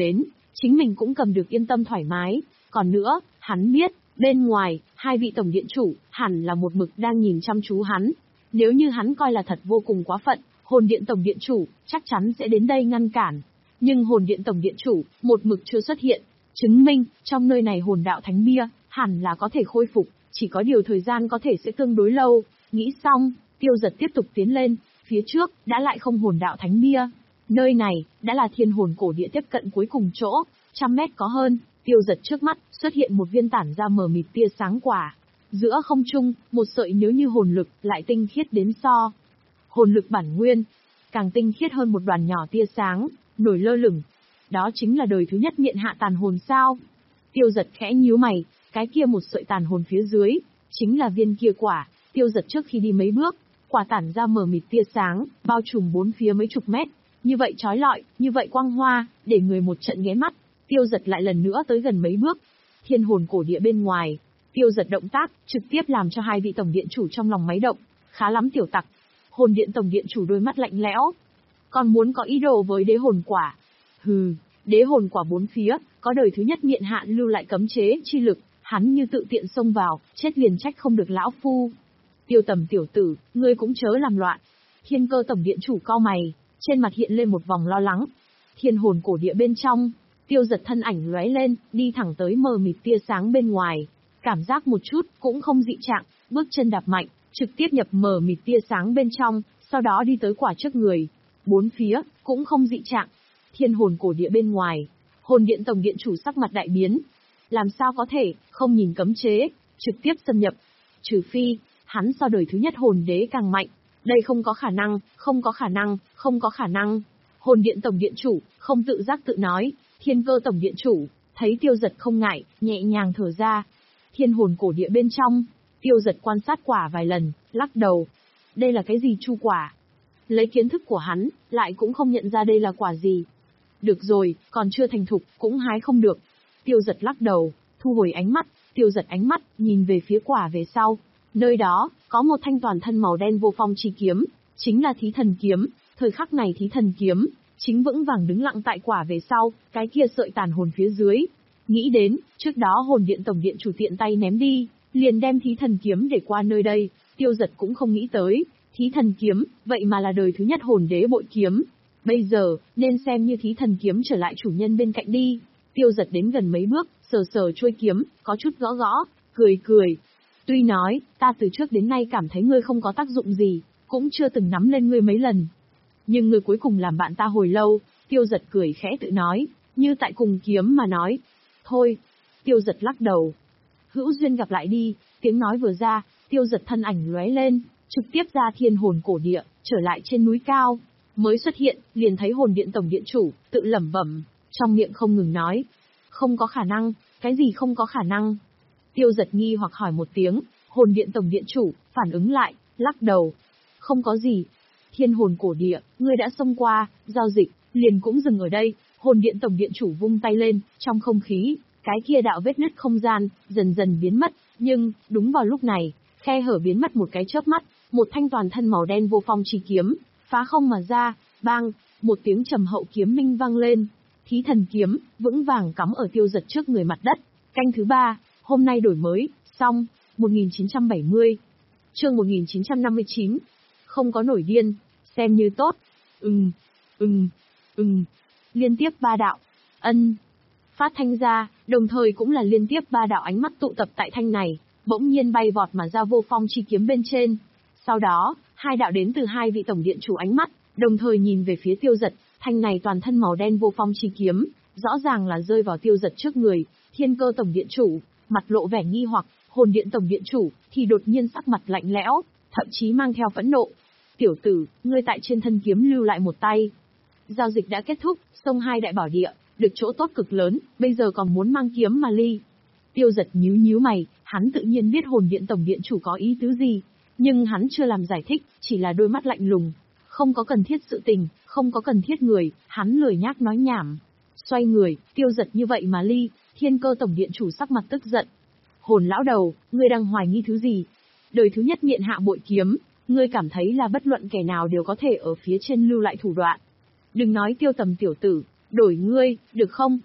chính mình cũng cầm được yên tâm thoải mái. Còn nữa, hắn biết, bên ngoài, hai vị tổng điện chủ, hẳn là một mực đang nhìn chăm chú hắn. Nếu như hắn coi là thật vô cùng quá phận, hồn điện tổng điện chủ, chắc chắn sẽ đến đây ngăn cản. Nhưng hồn điện tổng điện chủ, một mực chưa xuất hiện, chứng minh, trong nơi này hồn đạo thánh bia, hẳn là có thể khôi phục, chỉ có điều thời gian có thể sẽ tương đối lâu. Nghĩ xong, Tiêu Giật tiếp tục tiến lên, phía trước, đã lại không hồn đạo thánh bia. Nơi này, đã là thiên hồn cổ địa tiếp cận cuối cùng chỗ, trăm mét có hơn. Tiêu Giật trước mắt, xuất hiện một viên tản ra mờ mịt tia sáng quả. Giữa không trung, một sợi nếu như hồn lực, lại tinh khiết đến so. Hồn lực bản nguyên, càng tinh khiết hơn một đoàn nhỏ tia sáng, nổi lơ lửng. Đó chính là đời thứ nhất miện hạ tàn hồn sao. Tiêu Giật khẽ nhíu mày, cái kia một sợi tàn hồn phía dưới, chính là viên kia quả. Tiêu Giật trước khi đi mấy bước, quả tản ra mờ mịt tia sáng, bao trùm bốn phía mấy chục mét. Như vậy chói lọi, như vậy quang hoa, để người một trận ghé mắt. Tiêu Giật lại lần nữa tới gần mấy bước. Thiên hồn cổ địa bên ngoài, Tiêu Giật động tác, trực tiếp làm cho hai vị tổng điện chủ trong lòng máy động. Khá lắm tiểu tặc. Hồn điện tổng điện chủ đôi mắt lạnh lẽo. Còn muốn có ý đồ với đế hồn quả. Hừ, đế hồn quả bốn phía, có đời thứ nhất miện hạn lưu lại cấm chế chi lực, hắn như tự tiện xông vào, chết liền trách không được lão phu. Tiêu Tầm tiểu tử, ngươi cũng chớ làm loạn. Thiên Cơ tổng điện chủ cau mày, trên mặt hiện lên một vòng lo lắng. Thiên hồn cổ địa bên trong, Tiêu Giật thân ảnh lóe lên, đi thẳng tới mờ mịt tia sáng bên ngoài. Cảm giác một chút, cũng không dị trạng, bước chân đạp mạnh, trực tiếp nhập mờ mịt tia sáng bên trong, sau đó đi tới quả trước người. Bốn phía, cũng không dị trạng. Thiên hồn cổ địa bên ngoài, hồn điện tổng điện chủ sắc mặt đại biến. Làm sao có thể, không nhìn cấm chế, trực tiếp xâm nhập. Trừ phi, hắn so đời thứ nhất hồn đế càng mạnh. Đây không có khả năng, không có khả năng, không có khả năng. Hồn điện tổng điện chủ, không tự giác tự nói. Thiên Cơ tổng điện chủ, thấy Tiêu Giật không ngại, nhẹ nhàng thở ra. Thiên hồn cổ địa bên trong, Tiêu Giật quan sát quả vài lần, lắc đầu. Đây là cái gì chu quả? Lấy kiến thức của hắn, lại cũng không nhận ra đây là quả gì. Được rồi, còn chưa thành thục, cũng hái không được. Tiêu Giật lắc đầu, thu hồi ánh mắt, Tiêu Giật ánh mắt, nhìn về phía quả về sau. Nơi đó, có một thanh toàn thân màu đen vô phong chi kiếm, chính là Thí Thần Kiếm. Thời khắc này Thí Thần Kiếm, chính vững vàng đứng lặng tại quả về sau, cái kia sợi tàn hồn phía dưới. Nghĩ đến, trước đó hồn điện tổng điện chủ tiện tay ném đi, liền đem Thí Thần Kiếm để qua nơi đây, Tiêu Giật cũng không nghĩ tới. Thí Thần Kiếm, vậy mà là đời thứ nhất hồn đế bội kiếm. Bây giờ, nên xem như Thí Thần Kiếm trở lại chủ nhân bên cạnh đi. Tiêu Giật đến gần mấy bước, sờ sờ chuôi kiếm, có chút gõ gõ, cười cười. Tuy nói, ta từ trước đến nay cảm thấy ngươi không có tác dụng gì, cũng chưa từng nắm lên ngươi mấy lần. Nhưng ngươi cuối cùng làm bạn ta hồi lâu, Tiêu Giật cười khẽ tự nói, như tại cùng kiếm mà nói. Thôi, Tiêu Giật lắc đầu. Hữu duyên gặp lại đi, tiếng nói vừa ra, Tiêu Giật thân ảnh lóe lên, trực tiếp ra thiên hồn cổ địa, trở lại trên núi cao. Mới xuất hiện, liền thấy hồn điện tổng điện chủ, tự lẩm bẩm, trong miệng không ngừng nói. Không có khả năng, cái gì không có khả năng? Tiêu Giật nghi hoặc hỏi một tiếng, hồn điện tổng điện chủ, phản ứng lại, lắc đầu. Không có gì. Thiên hồn cổ địa, ngươi đã xông qua, giao dịch, liền cũng dừng ở đây. Hồn điện tổng điện chủ vung tay lên, trong không khí, cái kia đạo vết nứt không gian, dần dần biến mất. Nhưng, đúng vào lúc này, khe hở biến mất một cái chớp mắt, một thanh toàn thân màu đen vô phong chi kiếm, phá không mà ra, bang, một tiếng trầm hậu kiếm minh vang lên. Thí Thần Kiếm, vững vàng cắm ở Tiêu Giật trước người mặt đất. Canh thứ ba, hôm nay đổi mới, xong, một nghìn chín trăm bảy mươi. Chương một nghìn chín trăm năm mươi chín. Không có nổi điên, xem như tốt. Ừm, ừm, ừm. Liên tiếp ba đạo. Ân. Phát thanh ra, đồng thời cũng là liên tiếp ba đạo ánh mắt tụ tập tại thanh này, bỗng nhiên bay vọt mà ra vô phong chi kiếm bên trên. Sau đó, hai đạo đến từ hai vị tổng điện chủ ánh mắt, đồng thời nhìn về phía Tiêu Giật, thanh này toàn thân màu đen vô phong chi kiếm, rõ ràng là rơi vào Tiêu Giật trước người. Thiên Cơ tổng điện chủ, mặt lộ vẻ nghi hoặc, hồn điện tổng điện chủ, thì đột nhiên sắc mặt lạnh lẽo, thậm chí mang theo phẫn nộ. Tiểu tử, ngươi tại trên thân kiếm lưu lại một tay. Giao dịch đã kết thúc, xông hai đại bảo địa, được chỗ tốt cực lớn, bây giờ còn muốn mang kiếm mà ly. Tiêu Giật nhíu nhíu mày, hắn tự nhiên biết hồn điện tổng điện chủ có ý tứ gì, nhưng hắn chưa làm giải thích, chỉ là đôi mắt lạnh lùng. Không có cần thiết sự tình, không có cần thiết người, hắn lười nhác nói nhảm. Xoay người, Tiêu Giật như vậy mà ly, Thiên Cơ tổng điện chủ sắc mặt tức giận. Hồn lão đầu, ngươi đang hoài nghi thứ gì? Đời thứ nhất miện hạ bội kiếm, ngươi cảm thấy là bất luận kẻ nào đều có thể ở phía trên lưu lại thủ đoạn. Đừng nói Tiêu Tầm tiểu tử, đổi ngươi, được không?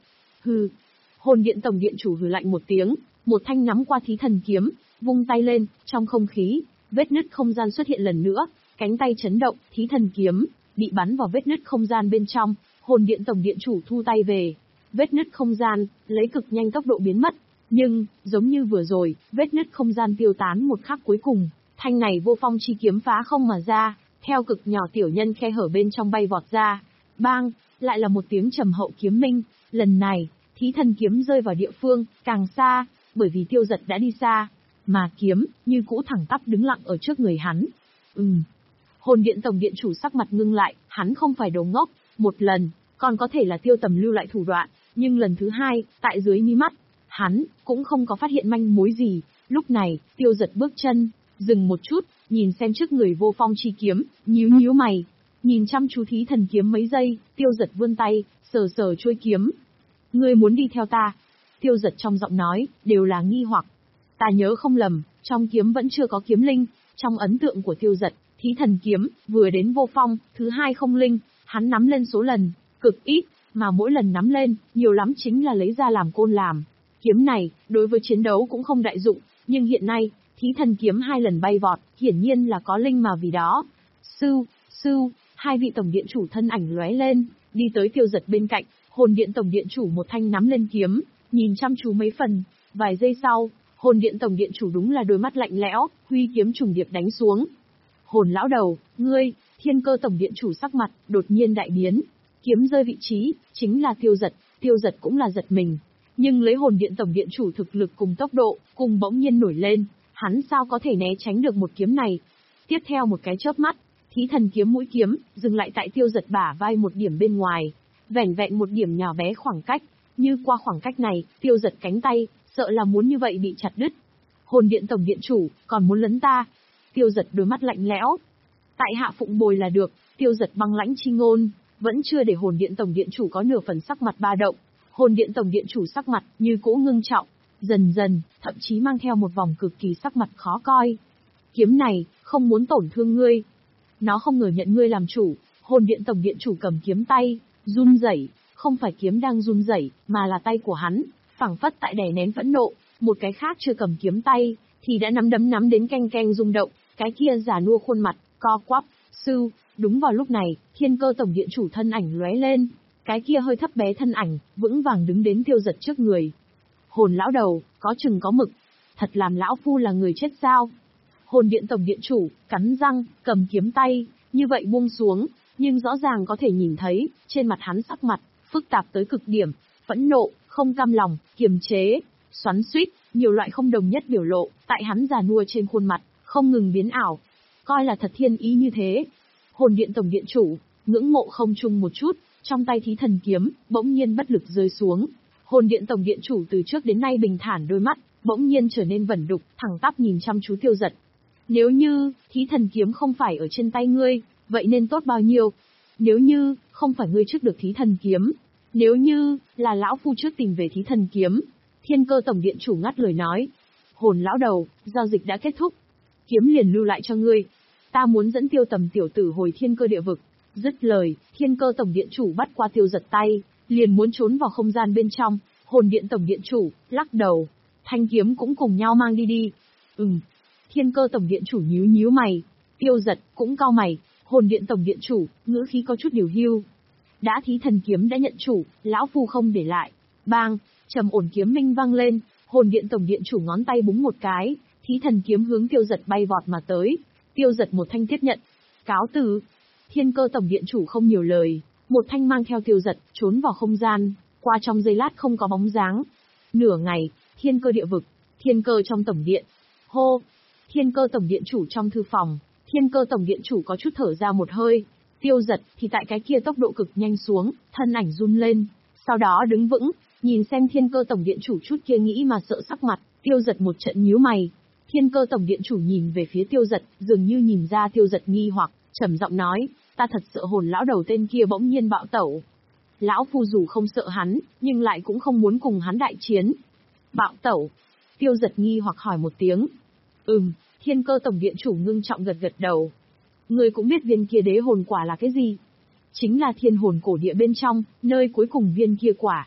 Hừ. Hồn điện tổng điện chủ hừ lạnh một tiếng, một thanh nắm qua thí thần kiếm, vung tay lên, trong không khí, vết nứt không gian xuất hiện lần nữa, cánh tay chấn động, thí thần kiếm bị bắn vào vết nứt không gian bên trong, hồn điện tổng điện chủ thu tay về. Vết nứt không gian, lấy cực nhanh tốc độ biến mất, nhưng, giống như vừa rồi, vết nứt không gian tiêu tán một khắc cuối cùng, thanh này vô phong chi kiếm phá không mà ra, theo cực nhỏ tiểu nhân khe hở bên trong bay vọt ra. Bang, lại là một tiếng trầm hậu kiếm minh, lần này, thí thần kiếm rơi vào địa phương, càng xa, bởi vì Tiêu Dật đã đi xa, mà kiếm, như cũ thẳng tắp đứng lặng ở trước người hắn. Ừm. Hồn điện tổng điện chủ sắc mặt ngưng lại, hắn không phải đồ ngốc, một lần, còn có thể là Tiêu Tầm lưu lại thủ đoạn, nhưng lần thứ hai, tại dưới mí mắt, hắn, cũng không có phát hiện manh mối gì. Lúc này, Tiêu Dật bước chân, dừng một chút, nhìn xem trước người vô phong chi kiếm, nhíu nhíu mày. Nhìn chăm chú thí thần kiếm mấy giây, Tiêu Dật vươn tay, sờ sờ chuôi kiếm. Ngươi muốn đi theo ta? Tiêu Dật trong giọng nói, đều là nghi hoặc. Ta nhớ không lầm, trong kiếm vẫn chưa có kiếm linh, trong ấn tượng của Tiêu Dật, thí thần kiếm, vừa đến vô phong, thứ hai không linh, hắn nắm lên số lần, cực ít, mà mỗi lần nắm lên, nhiều lắm chính là lấy ra làm côn làm. Kiếm này, đối với chiến đấu cũng không đại dụng, nhưng hiện nay, thí thần kiếm hai lần bay vọt, hiển nhiên là có linh mà vì đó. Sư, sư, hai vị tổng điện chủ thân ảnh lóe lên, đi tới Tiêu Dật bên cạnh, hồn điện tổng điện chủ một thanh nắm lên kiếm, nhìn chăm chú mấy phần, vài giây sau, hồn điện tổng điện chủ đúng là đôi mắt lạnh lẽo, huy kiếm trùng điệp đánh xuống. Hồn lão đầu, ngươi, Thiên Cơ tổng điện chủ sắc mặt, đột nhiên đại biến, kiếm rơi vị trí, chính là Tiêu Dật, Tiêu Dật cũng là giật mình. Nhưng lấy hồn điện tổng điện chủ thực lực cùng tốc độ, cùng bỗng nhiên nổi lên, hắn sao có thể né tránh được một kiếm này. Tiếp theo một cái chớp mắt, thí thần kiếm mũi kiếm, dừng lại tại Tiêu Dật bả vai một điểm bên ngoài, vẻn vẹn một điểm nhỏ bé khoảng cách, như qua khoảng cách này, Tiêu Dật cánh tay, sợ là muốn như vậy bị chặt đứt. Hồn điện tổng điện chủ, còn muốn lấn ta? Tiêu Dật đôi mắt lạnh lẽo. Tại hạ phụng bồi là được, Tiêu Dật băng lãnh chi ngôn, vẫn chưa để hồn điện tổng điện chủ có nửa phần sắc mặt ba động. Hồn điện tổng điện chủ sắc mặt, như cũ ngưng trọng, dần dần, thậm chí mang theo một vòng cực kỳ sắc mặt khó coi. Kiếm này, không muốn tổn thương ngươi. Nó không ngờ nhận ngươi làm chủ, hồn điện tổng điện chủ cầm kiếm tay, run rẩy, không phải kiếm đang run rẩy, mà là tay của hắn, phảng phất tại đè nén phẫn nộ, một cái khác chưa cầm kiếm tay, thì đã nắm đấm nắm đến canh canh rung động, cái kia giả nua khuôn mặt, co quắp, sư, đúng vào lúc này, Thiên Cơ tổng điện chủ thân ảnh lóe lên, cái kia hơi thấp bé thân ảnh, vững vàng đứng đến Tiêu Dật trước người. Hồn lão đầu, có chừng có mực, thật làm lão phu là người chết sao? Hồn điện tổng điện chủ, cắn răng, cầm kiếm tay, như vậy buông xuống, nhưng rõ ràng có thể nhìn thấy, trên mặt hắn sắc mặt, phức tạp tới cực điểm, phẫn nộ, không cam lòng, kiềm chế, xoắn xuýt, nhiều loại không đồng nhất biểu lộ, tại hắn già nua trên khuôn mặt, không ngừng biến ảo. Coi là thật thiên ý như thế. Hồn điện tổng điện chủ, ngưỡng mộ không chung một chút, trong tay thí thần kiếm, bỗng nhiên bất lực rơi xuống. Hồn điện tổng điện chủ từ trước đến nay bình thản đôi mắt, bỗng nhiên trở nên vẩn đục, thẳng tắp nhìn chăm chú Tiêu Dật. Nếu như, thí thần kiếm không phải ở trên tay ngươi, vậy nên tốt bao nhiêu? Nếu như, không phải ngươi trước được thí thần kiếm, nếu như, là lão phu trước tìm về thí thần kiếm. Thiên Cơ tổng điện chủ ngắt lời nói. Hồn lão đầu, giao dịch đã kết thúc. Kiếm liền lưu lại cho ngươi. Ta muốn dẫn Tiêu Tầm tiểu tử hồi Thiên Cơ địa vực. Dứt lời, Thiên Cơ tổng điện chủ bắt qua Tiêu Dật tay, liền muốn trốn vào không gian bên trong. Hồn điện tổng điện chủ, lắc đầu. Thanh kiếm cũng cùng nhau mang đi đi. Ừm. Thiên Cơ tổng điện chủ nhíu nhíu mày. Tiêu Dật, cũng cau mày. Hồn điện tổng điện chủ, ngữ khí có chút điều hưu. Đã thí thần kiếm đã nhận chủ, lão phu không để lại. Bang, trầm ổn kiếm minh vang lên, hồn điện tổng điện chủ ngón tay búng một cái, thí thần kiếm hướng Tiêu Dật bay vọt mà tới. Tiêu Dật một thanh tiếp nhận. Cáo từ. Thiên Cơ tổng điện chủ không nhiều lời, một thanh mang theo Tiêu Dật, trốn vào không gian, qua trong giây lát không có bóng dáng. Nửa ngày, Thiên Cơ địa vực, Thiên Cơ trong tổng điện. Hô! Thiên Cơ tổng điện chủ trong thư phòng, Thiên Cơ tổng điện chủ có chút thở ra một hơi. Tiêu Dật thì tại cái kia tốc độ cực nhanh xuống, thân ảnh run lên, sau đó đứng vững, nhìn xem Thiên Cơ tổng điện chủ chút kia nghĩ mà sợ sắc mặt, Tiêu Dật một trận nhíu mày. Thiên Cơ tổng điện chủ nhìn về phía Tiêu Dật, dường như nhìn ra Tiêu Dật nghi hoặc, trầm giọng nói, ta thật sợ hồn lão đầu tên kia bỗng nhiên bạo tẩu. Lão phu dù không sợ hắn, nhưng lại cũng không muốn cùng hắn đại chiến. Bạo tẩu? Tiêu Dật nghi hoặc hỏi một tiếng. Ừm, Thiên Cơ tổng điện chủ ngưng trọng gật gật đầu. Ngươi cũng biết viên kia đế hồn quả là cái gì? Chính là thiên hồn cổ địa bên trong, nơi cuối cùng viên kia quả.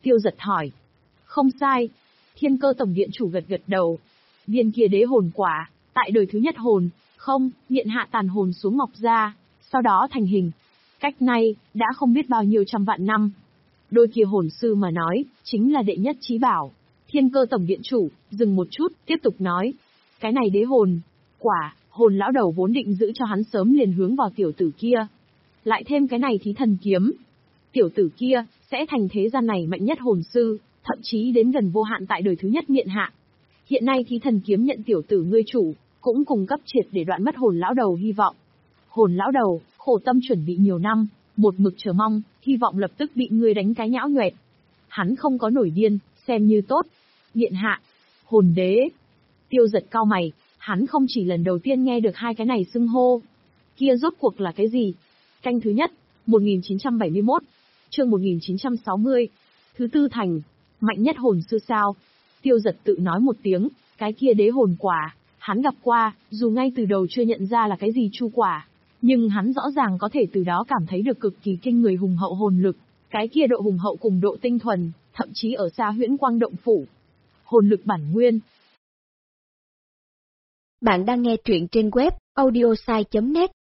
Tiêu Giật hỏi. Không sai. Thiên Cơ Tổng Điện chủ gật gật đầu. Viên kia đế hồn quả, tại đời thứ nhất hồn, không, Miện Hạ tàn hồn xuống ngọc ra, sau đó thành hình. Cách nay, đã không biết bao nhiêu trăm vạn năm. Đôi kia hồn sư mà nói, chính là đệ nhất chí bảo. Thiên Cơ Tổng Điện chủ, dừng một chút, tiếp tục nói. Cái này đế hồn, quả, hồn lão đầu vốn định giữ cho hắn sớm liền hướng vào tiểu tử kia. Lại thêm cái này thí thần kiếm. Tiểu tử kia, sẽ thành thế gian này mạnh nhất hồn sư, thậm chí đến gần vô hạn tại đời thứ nhất Miện Hạ. Hiện nay thí thần kiếm nhận tiểu tử ngươi chủ, cũng cung cấp triệt để đoạn mất hồn lão đầu hy vọng. Hồn lão đầu, khổ tâm chuẩn bị nhiều năm, một mực chờ mong, hy vọng lập tức bị ngươi đánh cái nhão nhoẹt. Hắn không có nổi điên, xem như tốt. Miện Hạ, hồn đế. Tiêu Giật cau mày, hắn không chỉ lần đầu tiên nghe được hai cái này xưng hô. Kia rốt cuộc là cái gì? Canh thứ nhất, một nghìn chín trăm bảy mươi mốt, chương một nghìn chín trăm sáu mươi. Thứ tư thành, mạnh nhất hồn sư sao? Tiêu Giật tự nói một tiếng, cái kia đế hồn quả, hắn gặp qua, dù ngay từ đầu chưa nhận ra là cái gì chu quả, nhưng hắn rõ ràng có thể từ đó cảm thấy được cực kỳ kinh người hùng hậu hồn lực, cái kia độ hùng hậu cùng độ tinh thuần, thậm chí ở xa Huyễn Quang động phủ. Hồn lực bản nguyên. Bạn đang nghe truyện trên web audiosai chấm net.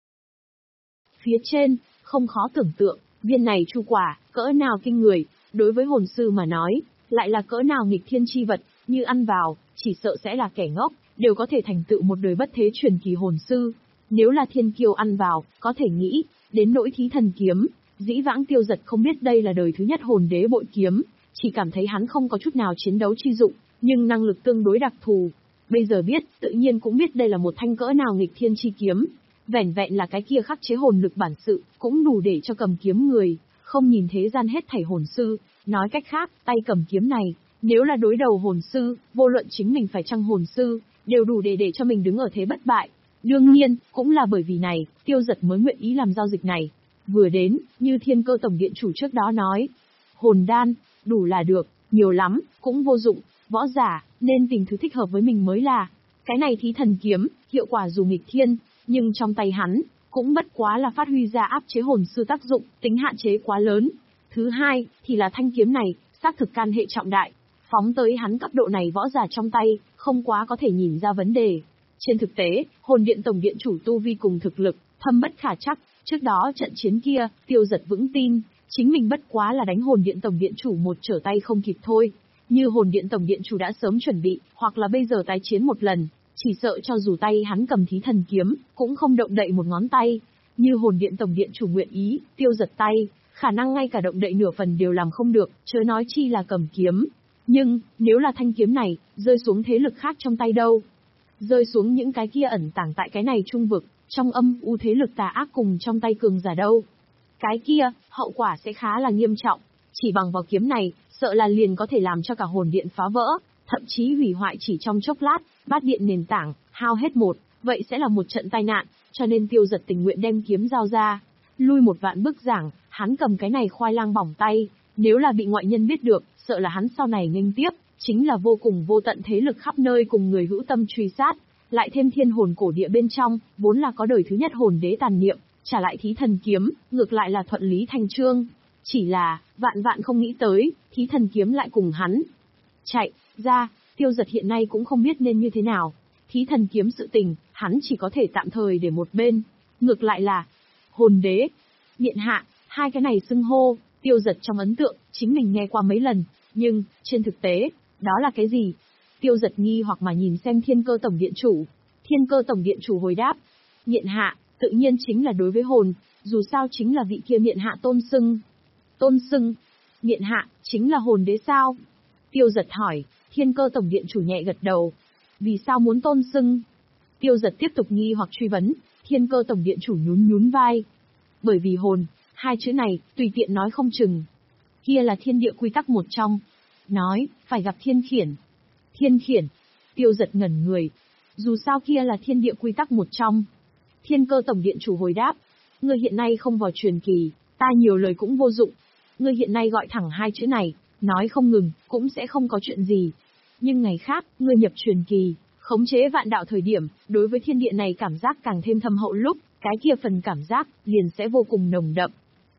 Phía trên, không khó tưởng tượng, viên này chu quả, cỡ nào kinh người, đối với hồn sư mà nói, lại là cỡ nào nghịch thiên chi vật, như ăn vào, chỉ sợ sẽ là kẻ ngốc, đều có thể thành tựu một đời bất thế truyền kỳ hồn sư. Nếu là thiên kiêu ăn vào, có thể nghĩ, đến nỗi thí thần kiếm, dĩ vãng Tiêu Giật không biết đây là đời thứ nhất hồn đế bội kiếm, chỉ cảm thấy hắn không có chút nào chiến đấu chi dụng, nhưng năng lực tương đối đặc thù. Bây giờ biết, tự nhiên cũng biết đây là một thanh cỡ nào nghịch thiên chi kiếm. Vẻn vẹn là cái kia khắc chế hồn lực bản sự, cũng đủ để cho cầm kiếm người, không nhìn thế gian hết thảy hồn sư. Nói cách khác, tay cầm kiếm này, nếu là đối đầu hồn sư, vô luận chính mình phải chăng hồn sư, đều đủ để để cho mình đứng ở thế bất bại. Đương nhiên, cũng là bởi vì này, Tiêu Giật mới nguyện ý làm giao dịch này. Vừa đến, như Thiên Cơ Tổng Điện chủ trước đó nói, hồn đan, đủ là được, nhiều lắm, cũng vô dụng, võ giả, nên tìm thứ thích hợp với mình mới là. Cái này thí thần kiếm, hiệu quả dù nghịch thiên, nhưng trong tay hắn, cũng bất quá là phát huy ra áp chế hồn sư tác dụng, tính hạn chế quá lớn. Thứ hai, thì là thanh kiếm này, xác thực can hệ trọng đại. Phóng tới hắn cấp độ này võ giả trong tay, không quá có thể nhìn ra vấn đề. Trên thực tế, hồn điện tổng điện chủ tu vi cùng thực lực, thâm bất khả chắc. Trước đó trận chiến kia, Tiêu Giật vững tin, chính mình bất quá là đánh hồn điện tổng điện chủ một trở tay không kịp thôi. Như hồn điện tổng điện chủ đã sớm chuẩn bị, hoặc là bây giờ tái chiến một lần, chỉ sợ cho dù tay hắn cầm thí thần kiếm, cũng không động đậy một ngón tay. Như hồn điện tổng điện chủ nguyện ý, Tiêu Giật tay, khả năng ngay cả động đậy nửa phần đều làm không được, chớ nói chi là cầm kiếm. Nhưng, nếu là thanh kiếm này, rơi xuống thế lực khác trong tay đâu? Rơi xuống những cái kia ẩn tàng tại cái này trung vực, trong âm u thế lực tà ác cùng trong tay cường giả đâu? Cái kia, hậu quả sẽ khá là nghiêm trọng. Chỉ bằng vào kiếm này, sợ là liền có thể làm cho cả hồn điện phá vỡ, thậm chí hủy hoại chỉ trong chốc lát, bát điện nền tảng, hao hết một, vậy sẽ là một trận tai nạn, cho nên Tiêu Giật tình nguyện đem kiếm giao ra. Lui một vạn bước giảng, hắn cầm cái này khoai lang bỏng tay, nếu là bị ngoại nhân biết được, sợ là hắn sau này nghênh tiếp, chính là vô cùng vô tận thế lực khắp nơi cùng người hữu tâm truy sát, lại thêm thiên hồn cổ địa bên trong, vốn là có đời thứ nhất hồn đế tàn niệm, trả lại thí thần kiếm, ngược lại là thuận lý thành trương. Chỉ là, vạn vạn không nghĩ tới, thí thần kiếm lại cùng hắn chạy ra. Tiêu Giật hiện nay cũng không biết nên như thế nào. Thí thần kiếm sự tình, hắn chỉ có thể tạm thời để một bên. Ngược lại là, hồn đế, Miện Hạ, hai cái này xưng hô, Tiêu Giật trong ấn tượng, chính mình nghe qua mấy lần, nhưng, trên thực tế, đó là cái gì? Tiêu Giật nghi hoặc mà nhìn xem Thiên Cơ Tổng Điện chủ. Thiên Cơ Tổng Điện chủ hồi đáp, Miện Hạ, tự nhiên chính là đối với hồn, dù sao chính là vị kia Miện Hạ tôn xưng. Tôn xưng, Miện Hạ, chính là hồn đế sao? Tiêu Giật hỏi. Thiên Cơ Tổng Điện chủ nhẹ gật đầu. Vì sao muốn tôn xưng? Tiêu Giật tiếp tục nghi hoặc truy vấn. Thiên Cơ Tổng Điện chủ nhún nhún vai. Bởi vì hồn, hai chữ này, tùy tiện nói không chừng. Kia là thiên địa quy tắc một trong. Nói, phải gặp thiên khiển. Thiên khiển. Tiêu Giật ngẩn người. Dù sao kia là thiên địa quy tắc một trong. Thiên Cơ Tổng Điện chủ hồi đáp. Ngươi hiện nay không vào truyền kỳ, ta nhiều lời cũng vô dụng. Ngươi hiện nay gọi thẳng hai chữ này, nói không ngừng, cũng sẽ không có chuyện gì. Nhưng ngày khác, ngươi nhập truyền kỳ, khống chế vạn đạo thời điểm, đối với thiên địa này cảm giác càng thêm thâm hậu lúc, cái kia phần cảm giác, liền sẽ vô cùng nồng đậm.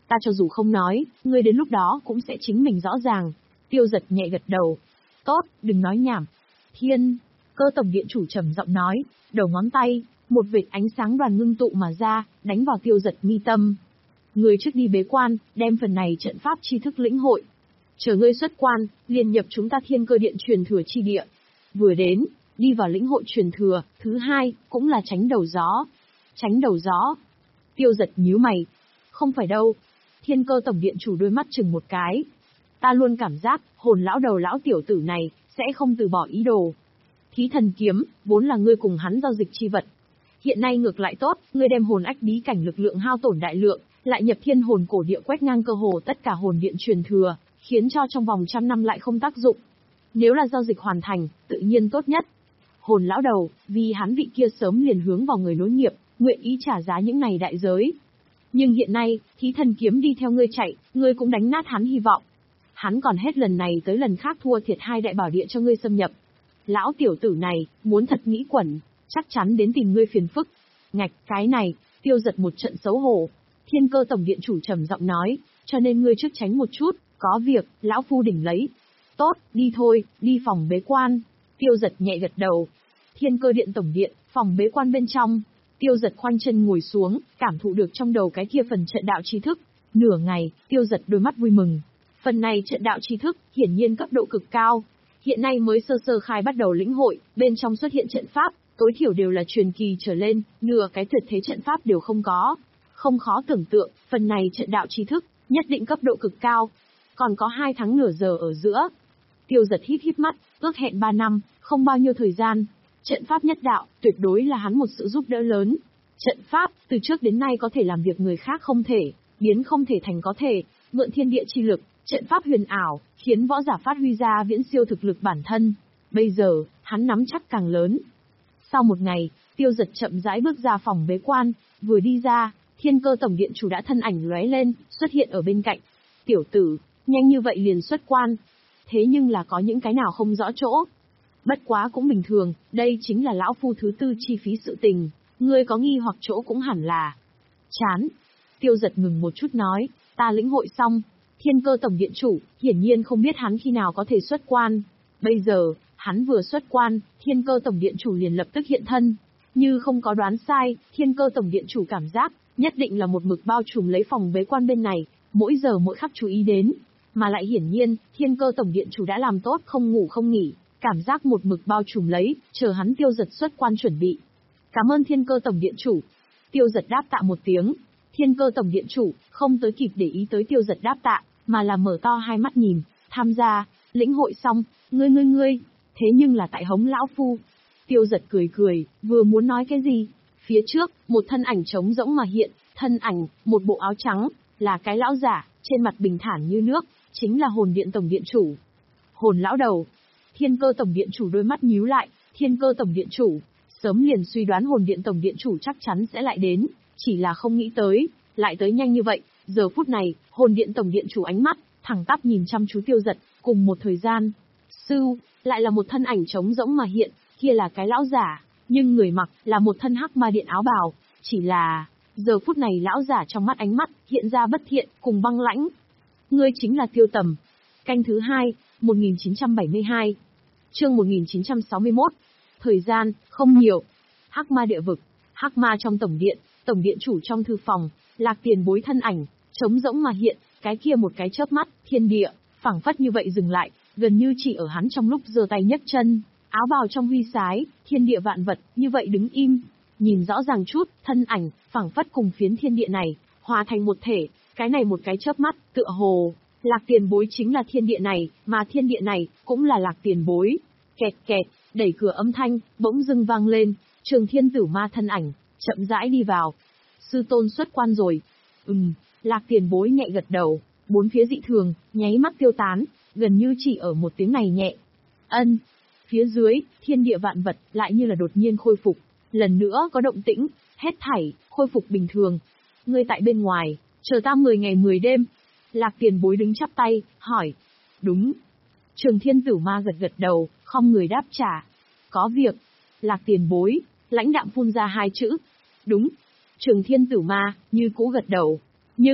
Ta cho dù không nói, ngươi đến lúc đó cũng sẽ chính mình rõ ràng. Tiêu Giật nhẹ gật đầu. Tốt, đừng nói nhảm. Thiên Cơ tổng điện chủ trầm giọng nói, đầu ngón tay, một vệt ánh sáng đoàn ngưng tụ mà ra, đánh vào Tiêu Giật mi tâm. Ngươi trước đi bế quan, đem phần này trận pháp tri thức lĩnh hội. Chờ ngươi xuất quan, liền nhập chúng ta Thiên Cơ điện truyền thừa chi địa. Vừa đến, đi vào lĩnh hội truyền thừa, thứ hai, cũng là tránh đầu gió. Tránh đầu gió. Tiêu Giật nhíu mày. Không phải đâu. Thiên Cơ tổng điện chủ đôi mắt chừng một cái. Ta luôn cảm giác, hồn lão đầu lão tiểu tử này, sẽ không từ bỏ ý đồ. Thí thần kiếm, vốn là ngươi cùng hắn giao dịch chi vật. Hiện nay ngược lại tốt, ngươi đem hồn ách bí cảnh lực lượng hao tổn đại lượng, lại nhập thiên hồn cổ địa quét ngang cơ hồ tất cả hồn điện truyền thừa, khiến cho trong vòng trăm năm lại không tác dụng. Nếu là giao dịch hoàn thành, tự nhiên tốt nhất. Hồn lão đầu, vì hắn vị kia sớm liền hướng vào người nối nghiệp, nguyện ý trả giá những này đại giới. Nhưng hiện nay, thí thần kiếm đi theo ngươi chạy, ngươi cũng đánh nát hắn hy vọng. Hắn còn hết lần này tới lần khác thua thiệt hai đại bảo địa cho ngươi xâm nhập. Lão tiểu tử này, muốn thật nghĩ quẩn, chắc chắn đến tìm ngươi phiền phức. Ngạch, cái này, Tiêu Giật một trận xấu hổ. Thiên Cơ tổng điện chủ trầm giọng nói, cho nên ngươi trước tránh một chút, có việc, lão phu đỉnh lấy. Tốt, đi thôi, đi phòng bế quan. Tiêu Giật nhẹ gật đầu. Thiên Cơ điện tổng điện, phòng bế quan bên trong. Tiêu Giật khoanh chân ngồi xuống, cảm thụ được trong đầu cái kia phần trận đạo tri thức. Nửa ngày, Tiêu Giật đôi mắt vui mừng. Phần này trận đạo tri thức, hiển nhiên cấp độ cực cao. Hiện nay mới sơ sơ khai bắt đầu lĩnh hội, bên trong xuất hiện trận pháp, tối thiểu đều là truyền kỳ trở lên, nửa cái tuyệt thế trận pháp đều không có. Không khó tưởng tượng, phần này trận đạo tri thức, nhất định cấp độ cực cao. Còn có hai tháng nửa giờ ở giữa. Tiêu Giật híp híp mắt, ước hẹn ba năm, không bao nhiêu thời gian. Trận pháp nhất đạo, tuyệt đối là hắn một sự giúp đỡ lớn. Trận pháp, từ trước đến nay có thể làm việc người khác không thể, biến không thể thành có thể, mượn thiên địa chi lực, trận pháp huyền ảo, khiến võ giả phát huy ra viễn siêu thực lực bản thân. Bây giờ, hắn nắm chắc càng lớn. Sau một ngày, Tiêu Giật chậm rãi bước ra phòng bế quan, vừa đi ra, Thiên Cơ tổng điện chủ đã thân ảnh lóe lên, xuất hiện ở bên cạnh. Tiểu tử, nhanh như vậy liền xuất quan. Thế nhưng là có những cái nào không rõ chỗ. Bất quá cũng bình thường, đây chính là lão phu thứ tư chi phí sự tình, ngươi có nghi hoặc chỗ cũng hẳn là. Chán. Tiêu Giật ngừng một chút nói, ta lĩnh hội xong. Thiên Cơ tổng điện chủ, hiển nhiên không biết hắn khi nào có thể xuất quan. Bây giờ, hắn vừa xuất quan, Thiên Cơ tổng điện chủ liền lập tức hiện thân. Như không có đoán sai, Thiên Cơ tổng điện chủ cảm giác, nhất định là một mực bao trùm lấy phòng bế quan bên này, mỗi giờ mỗi khắc chú ý đến. Mà lại hiển nhiên, Thiên Cơ tổng điện chủ đã làm tốt không ngủ không nghỉ, cảm giác một mực bao trùm lấy, chờ hắn Tiêu Giật xuất quan chuẩn bị. Cảm ơn Thiên Cơ tổng điện chủ. Tiêu Giật đáp tạ một tiếng. Thiên Cơ tổng điện chủ, không tới kịp để ý tới Tiêu Giật đáp tạ, mà là mở to hai mắt nhìn, tham gia, lĩnh hội xong, ngươi ngươi ngươi, thế nhưng là tại hống lão phu. Tiêu Giật cười cười, vừa muốn nói cái gì, phía trước, một thân ảnh trống rỗng mà hiện, thân ảnh, một bộ áo trắng, là cái lão giả, trên mặt bình thản như nước, chính là hồn điện tổng điện chủ. Hồn lão đầu. Thiên Cơ tổng điện chủ đôi mắt nhíu lại, Thiên Cơ tổng điện chủ, sớm liền suy đoán hồn điện tổng điện chủ chắc chắn sẽ lại đến, chỉ là không nghĩ tới, lại tới nhanh như vậy. Giờ phút này, hồn điện tổng điện chủ ánh mắt, thẳng tắp nhìn chăm chú Tiêu Giật, cùng một thời gian. Sưu, lại là một thân ảnh trống rỗng mà hiện, kia là cái lão giả, nhưng người mặc là một thân hắc ma điện áo bào, chỉ là, giờ phút này lão giả trong mắt ánh mắt, hiện ra bất thiện, cùng băng lãnh. Ngươi chính là Tiêu Tầm. Canh thứ hai, một nghìn chín trăm bảy mươi hai. Chương một nghìn chín trăm sáu mươi mốt. Thời gian, không nhiều. Hắc ma địa vực, hắc ma trong tổng điện, tổng điện chủ trong thư phòng, Lạc Tiền Bối thân ảnh, trống rỗng mà hiện, cái kia một cái chớp mắt, thiên địa, phảng phất như vậy dừng lại, gần như chỉ ở hắn trong lúc giơ tay nhấc chân, áo bào trong huy sái, thiên địa vạn vật, như vậy đứng im. Nhìn rõ ràng chút, thân ảnh, phảng phất cùng phiến thiên địa này, hòa thành một thể, cái này một cái chớp mắt, tựa hồ, Lạc Tiền Bối chính là thiên địa này, mà thiên địa này, cũng là Lạc Tiền Bối. Kẹt kẹt, đẩy cửa âm thanh, bỗng dưng vang lên, Trường Thiên Tử Ma thân ảnh, chậm rãi đi vào. Sư tôn xuất quan rồi. Ừm, Lạc Tiền Bối nhẹ gật đầu, bốn phía dị thường, nháy mắt tiêu tán, gần như chỉ ở một tiếng này nhẹ. Ân. Phía dưới, thiên địa vạn vật, lại như là đột nhiên khôi phục. Lần nữa có động tĩnh, hết thảy, khôi phục bình thường. Ngươi tại bên ngoài, chờ ta mười ngày mười đêm. Lạc Tiền Bối đứng chắp tay, hỏi. Đúng. Trường Thiên Tử Ma gật gật đầu, không người đáp trả. Có việc. Lạc Tiền Bối, lãnh đạm phun ra hai chữ. Đúng. Trường Thiên Tử Ma, như cũ gật đầu. Nhưng,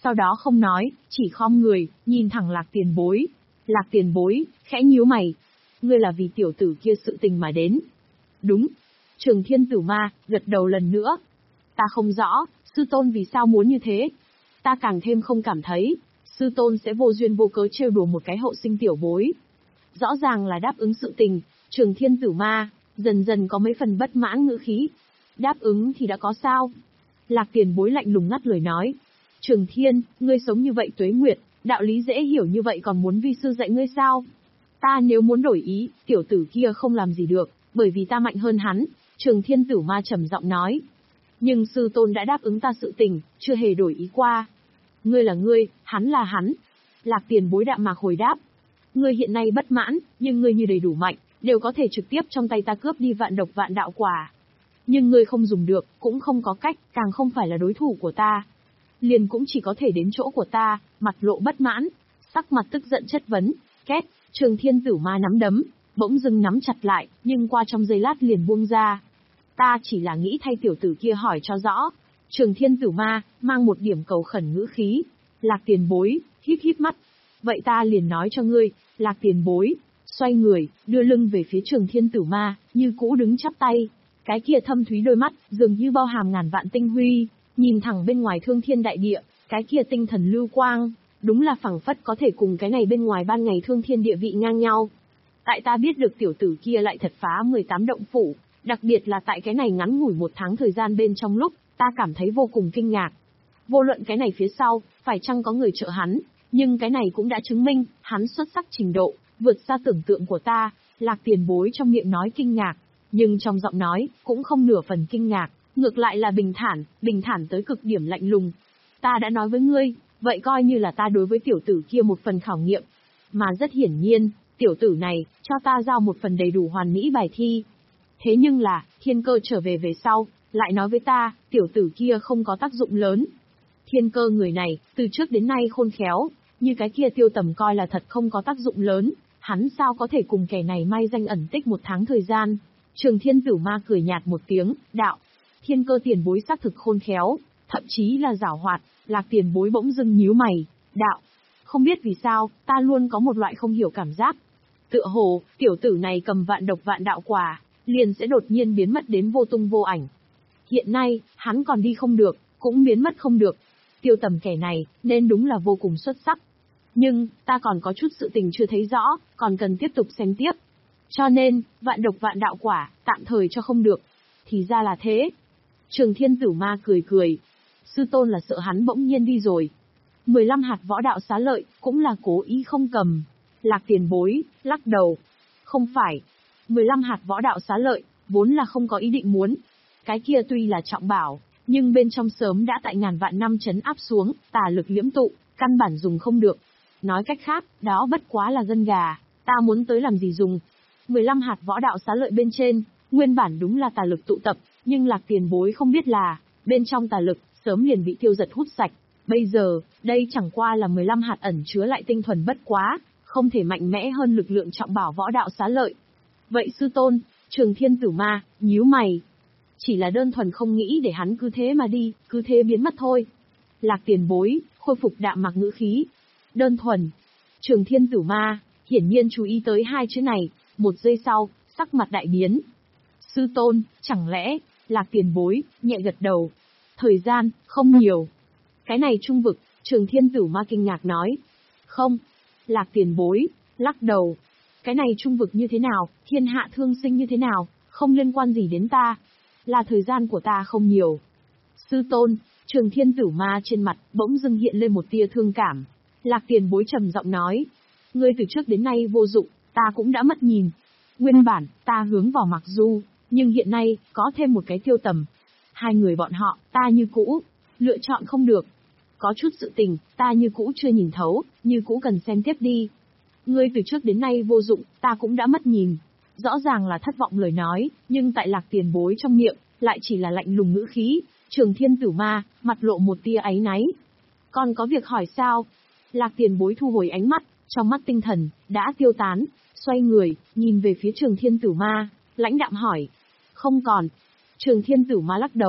Sau đó không nói, chỉ khom người, nhìn thẳng Lạc Tiền Bối. Lạc Tiền Bối, khẽ nhíu mày. Ngươi là vì tiểu tử kia sự tình mà đến. Đúng. Trường Thiên Tử Ma, gật đầu lần nữa. Ta không rõ, sư tôn vì sao muốn như thế. Ta càng thêm không cảm thấy, sư tôn sẽ vô duyên vô cớ trêu đùa một cái hậu sinh tiểu bối. Rõ ràng là đáp ứng sự tình, Trường Thiên Tử Ma, dần dần có mấy phần bất mãn ngữ khí. Đáp ứng thì đã có sao? Lạc Tiền Bối lạnh lùng ngắt lời nói. Trường Thiên, ngươi sống như vậy tuế nguyệt, đạo lý dễ hiểu như vậy còn muốn vi sư dạy ngươi sao? Ta nếu muốn đổi ý, tiểu tử kia không làm gì được, bởi vì ta mạnh hơn hắn, Trường Thiên Tử Ma trầm giọng nói. Nhưng sư tôn đã đáp ứng ta sự tình, chưa hề đổi ý qua. Ngươi là ngươi, hắn là hắn. Lạc Tiền Bối đạm mạc hồi đáp. Ngươi hiện nay bất mãn, nhưng ngươi như đầy đủ mạnh, đều có thể trực tiếp trong tay ta cướp đi vạn độc vạn đạo quả. Nhưng ngươi không dùng được, cũng không có cách, càng không phải là đối thủ của ta. Liền cũng chỉ có thể đến chỗ của ta, mặt lộ bất mãn, sắc mặt tức giận chất vấn, két, Trường Thiên Tử Ma nắm đấm, bỗng dưng nắm chặt lại, nhưng qua trong giây lát liền buông ra. Ta chỉ là nghĩ thay tiểu tử kia hỏi cho rõ. Trường Thiên Tử Ma, mang một điểm cầu khẩn ngữ khí. Lạc Tiền Bối, híp híp mắt. Vậy ta liền nói cho ngươi, Lạc Tiền Bối, xoay người, đưa lưng về phía Trường Thiên Tử Ma, như cũ đứng chắp tay. Cái kia thâm thúy đôi mắt, dường như bao hàm ngàn vạn tinh huy, nhìn thẳng bên ngoài thương thiên đại địa, cái kia tinh thần lưu quang, đúng là phẳng phất có thể cùng cái này bên ngoài ban ngày thương thiên địa vị ngang nhau. Tại ta biết được tiểu tử kia lại thật phá mười tám động phủ, đặc biệt là tại cái này ngắn ngủi một tháng thời gian bên trong lúc, ta cảm thấy vô cùng kinh ngạc. Vô luận cái này phía sau, phải chăng có người trợ hắn, nhưng cái này cũng đã chứng minh, hắn xuất sắc trình độ, vượt xa tưởng tượng của ta. Lạc Tiền Bối trong miệng nói kinh ngạc, nhưng trong giọng nói, cũng không nửa phần kinh ngạc, ngược lại là bình thản, bình thản tới cực điểm lạnh lùng. Ta đã nói với ngươi, vậy coi như là ta đối với tiểu tử kia một phần khảo nghiệm. Mà rất hiển nhiên, tiểu tử này, cho ta giao một phần đầy đủ hoàn mỹ bài thi. Thế nhưng là, thiên cơ trở về về sau, lại nói với ta, tiểu tử kia không có tác dụng lớn. Thiên cơ người này, từ trước đến nay khôn khéo, như cái kia Tiêu Tầm coi là thật không có tác dụng lớn, hắn sao có thể cùng kẻ này may danh ẩn tích một tháng thời gian. Trường Thiên Tử Ma cười nhạt một tiếng, đạo. Thiên cơ tiền bối xác thực khôn khéo, thậm chí là giảo hoạt. Lạc Tiền Bối bỗng dưng nhíu mày, đạo. Không biết vì sao, ta luôn có một loại không hiểu cảm giác. Tựa hồ, tiểu tử này cầm vạn độc vạn đạo quả, liền sẽ đột nhiên biến mất đến vô tung vô ảnh. Hiện nay, hắn còn đi không được, cũng biến mất không được. Tiêu Tầm kẻ này, nên đúng là vô cùng xuất sắc. Nhưng, ta còn có chút sự tình chưa thấy rõ, còn cần tiếp tục xem tiếp. Cho nên, vạn độc vạn đạo quả, tạm thời cho không được. Thì ra là thế. Trường Thiên Tử Ma cười cười. Sư tôn là sợ hắn bỗng nhiên đi rồi. mười lăm hạt võ đạo xá lợi, cũng là cố ý không cầm. Lạc Tiền Bối, lắc đầu. Không phải. mười lăm hạt võ đạo xá lợi, vốn là không có ý định muốn. Cái kia tuy là trọng bảo, nhưng bên trong sớm đã tại ngàn vạn năm chấn áp xuống, tà lực liễm tụ, căn bản dùng không được. Nói cách khác, đó bất quá là gân gà, ta muốn tới làm gì dùng. mười lăm hạt võ đạo xá lợi bên trên, nguyên bản đúng là tà lực tụ tập, nhưng Lạc Tiền Bối không biết là, bên trong tà lực, sớm liền bị tiêu giật hút sạch. Bây giờ, đây chẳng qua là mười lăm hạt ẩn chứa lại tinh thuần bất quá, không thể mạnh mẽ hơn lực lượng trọng bảo võ đạo xá lợi. Vậy sư tôn, Trường Thiên Tử Ma, nhíu mày. Chỉ là đơn thuần không nghĩ để hắn cứ thế mà đi, cứ thế biến mất thôi. Lạc Tiền Bối, khôi phục đạm mạc ngữ khí. Đơn thuần. Trường Thiên Tử Ma, hiển nhiên chú ý tới hai chữ này, một giây sau, sắc mặt đại biến. Sư tôn, chẳng lẽ, Lạc Tiền Bối, nhẹ gật đầu. Thời gian, không nhiều. Cái này trung vực, Trường Thiên Tử Ma kinh ngạc nói. Không. Lạc Tiền Bối, lắc đầu. Cái này trung vực như thế nào, thiên hạ thương sinh như thế nào, không liên quan gì đến ta. Là thời gian của ta không nhiều. Sư tôn, Trường Thiên Tử Ma trên mặt, bỗng dưng hiện lên một tia thương cảm. Lạc Tiền Bối trầm giọng nói. Ngươi từ trước đến nay vô dụng, ta cũng đã mất nhìn. Nguyên bản, ta hướng vào Mặc Du, nhưng hiện nay, có thêm một cái Tiêu Tầm. Hai người bọn họ, ta như cũ, lựa chọn không được. Có chút sự tình, ta như cũ chưa nhìn thấu, như cũ cần xem tiếp đi. Ngươi từ trước đến nay vô dụng, ta cũng đã mất nhìn. Rõ ràng là thất vọng lời nói, nhưng tại Lạc Tiền Bối trong miệng, lại chỉ là lạnh lùng ngữ khí. Trường Thiên Tử Ma, mặt lộ một tia áy náy. Còn có việc hỏi sao? Lạc Tiền Bối thu hồi ánh mắt, trong mắt tinh thần, đã tiêu tán, xoay người, nhìn về phía Trường Thiên Tử Ma, lãnh đạm hỏi. Không còn. Trường Thiên Tử Ma lắc đầu.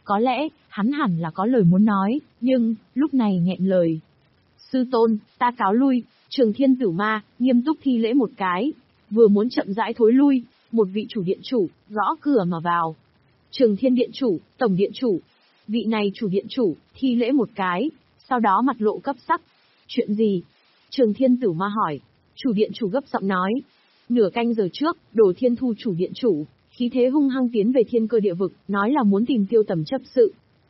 Có lẽ, hắn hẳn là có lời muốn nói, nhưng, lúc này nghẹn lời. Sư tôn, ta cáo lui. Trường Thiên Tử Ma, nghiêm túc thi lễ một cái. Vừa muốn chậm rãi thối lui, một vị chủ điện chủ, gõ cửa mà vào. Trường Thiên Điện chủ, Tổng Điện chủ. Vị này chủ điện chủ, thi lễ một cái, sau đó mặt lộ cấp sắc. Chuyện gì? Trường Thiên Tử Ma hỏi. Chủ điện chủ gấp giọng nói. Nửa canh giờ trước, Đồ Thiên Thu chủ điện chủ, khí thế hung hăng tiến về Thiên Cơ Địa Vực, nói là muốn tìm Tiêu Tầm chấp sự.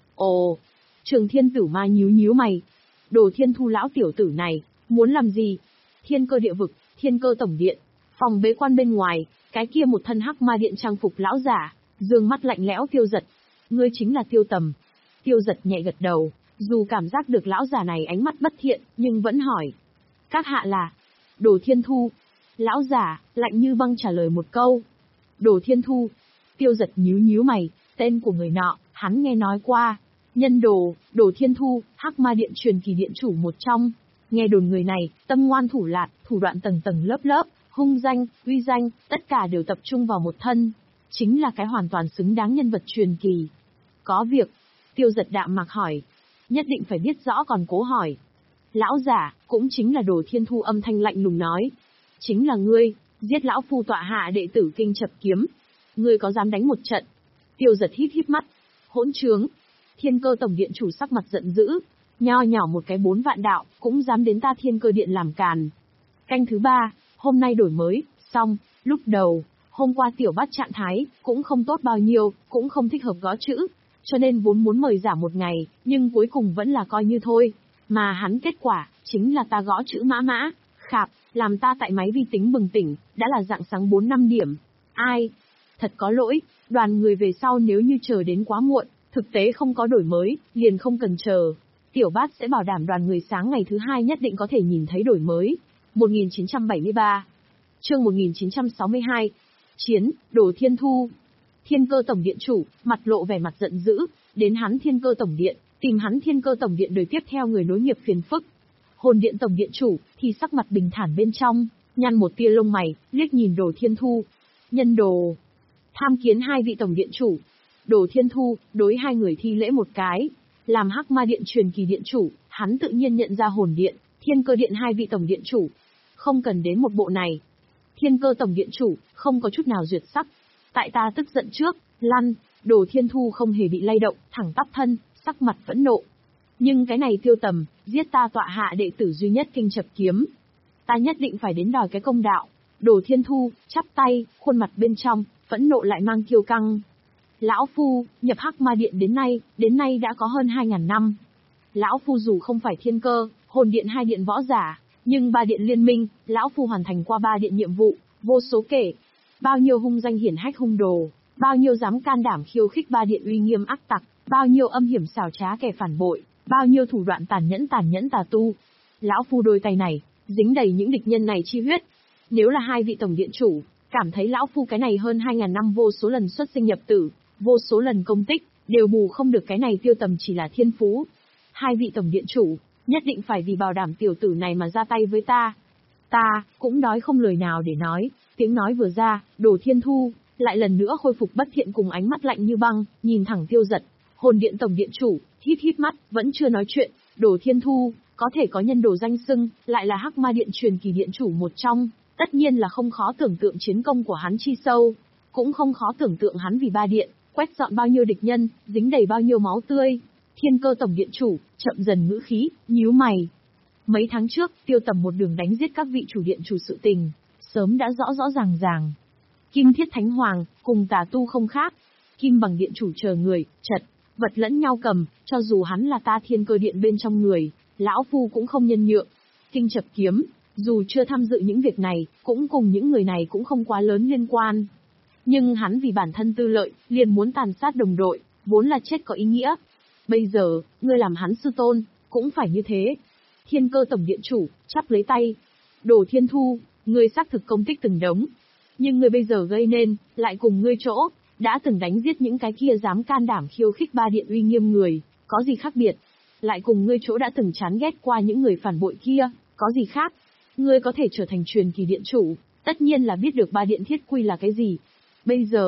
Ồ! Trường Thiên Tử Ma nhíu nhíu mày. Đồ Thiên Thu lão tiểu tử này, muốn làm gì? Thiên Cơ Địa Vực, Thiên Cơ Tổng Điện, phòng bế quan bên ngoài, cái kia một thân hắc ma điện trang phục lão giả, dương mắt lạnh lẽo Tiêu Giật. Ngươi chính là Tiêu Tầm. Tiêu Giật nhẹ gật đầu, dù cảm giác được lão giả này ánh mắt bất thiện, nhưng vẫn hỏi. Các hạ là? Đồ Thiên Thu. Lão giả, lạnh như băng trả lời một câu. Đồ Thiên Thu. Tiêu Giật nhíu nhíu mày, tên của người nọ, hắn nghe nói qua. Nhân đồ, Đồ Thiên Thu, hắc ma điện truyền kỳ điện chủ một trong. Nghe đồn người này, tâm ngoan thủ lạt, thủ đoạn tầng tầng lớp lớp, hung danh, uy danh, tất cả đều tập trung vào một thân. Chính là cái hoàn toàn xứng đáng nhân vật truyền kỳ. Có việc. Tiêu Giật đạm mạc hỏi. Nhất định phải biết rõ còn cố hỏi. Lão giả, cũng chính là Đồ Thiên Thu âm thanh lạnh lùng nói. Chính là ngươi, giết lão phu tọa hạ đệ tử kinh chập kiếm. Ngươi có dám đánh một trận? Tiêu Giật híp híp mắt. Hỗn trướng. Thiên Cơ Tổng Điện chủ sắc mặt giận dữ. Nho nhỏ một cái bốn vạn đạo, cũng dám đến ta Thiên Cơ Điện làm càn. Canh thứ ba, hôm nay đổi mới, xong, lúc đầu, hôm qua tiểu bát trạng thái, cũng không tốt bao nhiêu, cũng không thích hợp gõ chữ. Cho nên vốn muốn mời giả một ngày, nhưng cuối cùng vẫn là coi như thôi. Mà hắn kết quả, chính là ta gõ chữ mã mã, khạp, làm ta tại máy vi tính bừng tỉnh, đã là rạng sáng bốn năm điểm. Ai? Thật có lỗi, đoàn người về sau nếu như chờ đến quá muộn, thực tế không có đổi mới, liền không cần chờ. Tiểu bát sẽ bảo đảm đoàn người sáng ngày thứ hai nhất định có thể nhìn thấy đổi mới. một nghìn chín trăm bảy mươi ba Chương một nghìn chín trăm sáu mươi hai Chiến, Đồ Thiên Thu. Thiên Cơ Tổng Điện chủ, mặt lộ vẻ mặt giận dữ, đến hắn Thiên Cơ Tổng Điện, tìm hắn Thiên Cơ Tổng Điện đời tiếp theo người nối nghiệp phiền phức. Hồn Điện Tổng Điện chủ, thì sắc mặt bình thản bên trong, nhăn một tia lông mày, liếc nhìn Đồ Thiên Thu. Nhân đồ. Tham kiến hai vị Tổng Điện chủ. Đồ Thiên Thu, đối hai người thi lễ một cái. Làm hắc ma điện truyền kỳ điện chủ, hắn tự nhiên nhận ra Hồn Điện, Thiên Cơ Điện hai vị Tổng Điện chủ. Không cần đến một bộ này. Thiên Cơ Tổng Điện chủ, không có chút nào duyệt sắc. Tại ta tức giận trước, lăn. Đồ Thiên Thu không hề bị lay động, thẳng tắp thân, sắc mặt phẫn nộ. Nhưng cái này Tiêu Tầm, giết ta tọa hạ đệ tử duy nhất kinh chập kiếm. Ta nhất định phải đến đòi cái công đạo. Đồ Thiên Thu, chắp tay, khuôn mặt bên trong, phẫn nộ lại mang kiêu căng. Lão Phu, nhập hắc ma điện đến nay, đến nay đã có hơn hai ngàn năm. Lão Phu dù không phải Thiên Cơ, Hồn Điện hai điện võ giả, nhưng ba điện liên minh, Lão Phu hoàn thành qua ba điện nhiệm vụ, vô số kể. Bao nhiêu hung danh hiển hách hung đồ, bao nhiêu dám can đảm khiêu khích ba điện uy nghiêm ác tặc, bao nhiêu âm hiểm xảo trá kẻ phản bội, bao nhiêu thủ đoạn tàn nhẫn tàn nhẫn tà tu. Lão Phu đôi tay này, dính đầy những địch nhân này chi huyết. Nếu là hai vị Tổng Điện chủ, cảm thấy Lão Phu cái này hơn hai ngàn năm vô số lần xuất sinh nhập tử, vô số lần công tích, đều bù không được cái này Tiêu Tầm chỉ là thiên phú. Hai vị Tổng Điện chủ, nhất định phải vì bảo đảm tiểu tử này mà ra tay với ta. Ta, cũng đói không lời nào để nói, tiếng nói vừa ra, Đồ Thiên Thu, lại lần nữa khôi phục bất thiện cùng ánh mắt lạnh như băng, nhìn thẳng Tiêu Giật. Hồn Điện Tổng Điện chủ, híp híp mắt, vẫn chưa nói chuyện. Đồ Thiên Thu, có thể có nhân đồ danh xưng, lại là hắc ma điện truyền kỳ điện chủ một trong, tất nhiên là không khó tưởng tượng chiến công của hắn chi sâu, cũng không khó tưởng tượng hắn vì ba điện, quét dọn bao nhiêu địch nhân, dính đầy bao nhiêu máu tươi. Thiên Cơ Tổng Điện chủ, chậm dần ngữ khí, nhíu mày. Mấy tháng trước, Tiêu Tầm một đường đánh giết các vị chủ điện chủ sự tình, sớm đã rõ rõ ràng ràng. Kim Thiết Thánh Hoàng, cùng tà tu không khác. Kim Bằng Điện chủ chờ người, chật, vật lẫn nhau cầm, cho dù hắn là ta Thiên Cơ Điện bên trong người, Lão Phu cũng không nhân nhượng. Kinh Chập Kiếm, dù chưa tham dự những việc này, cũng cùng những người này cũng không quá lớn liên quan. Nhưng hắn vì bản thân tư lợi, liền muốn tàn sát đồng đội, vốn là chết có ý nghĩa. Bây giờ, ngươi làm hắn sư tôn, cũng phải như thế. Thiên Cơ Tổng Điện chủ, chắp lấy tay. Đồ Thiên Thu, ngươi xác thực công tích từng đống. Nhưng ngươi bây giờ gây nên, lại cùng ngươi chỗ, đã từng đánh giết những cái kia dám can đảm khiêu khích ba điện uy nghiêm người, có gì khác biệt? Lại cùng ngươi chỗ đã từng chán ghét qua những người phản bội kia, có gì khác? Ngươi có thể trở thành truyền kỳ điện chủ, tất nhiên là biết được ba điện thiết quy là cái gì. Bây giờ,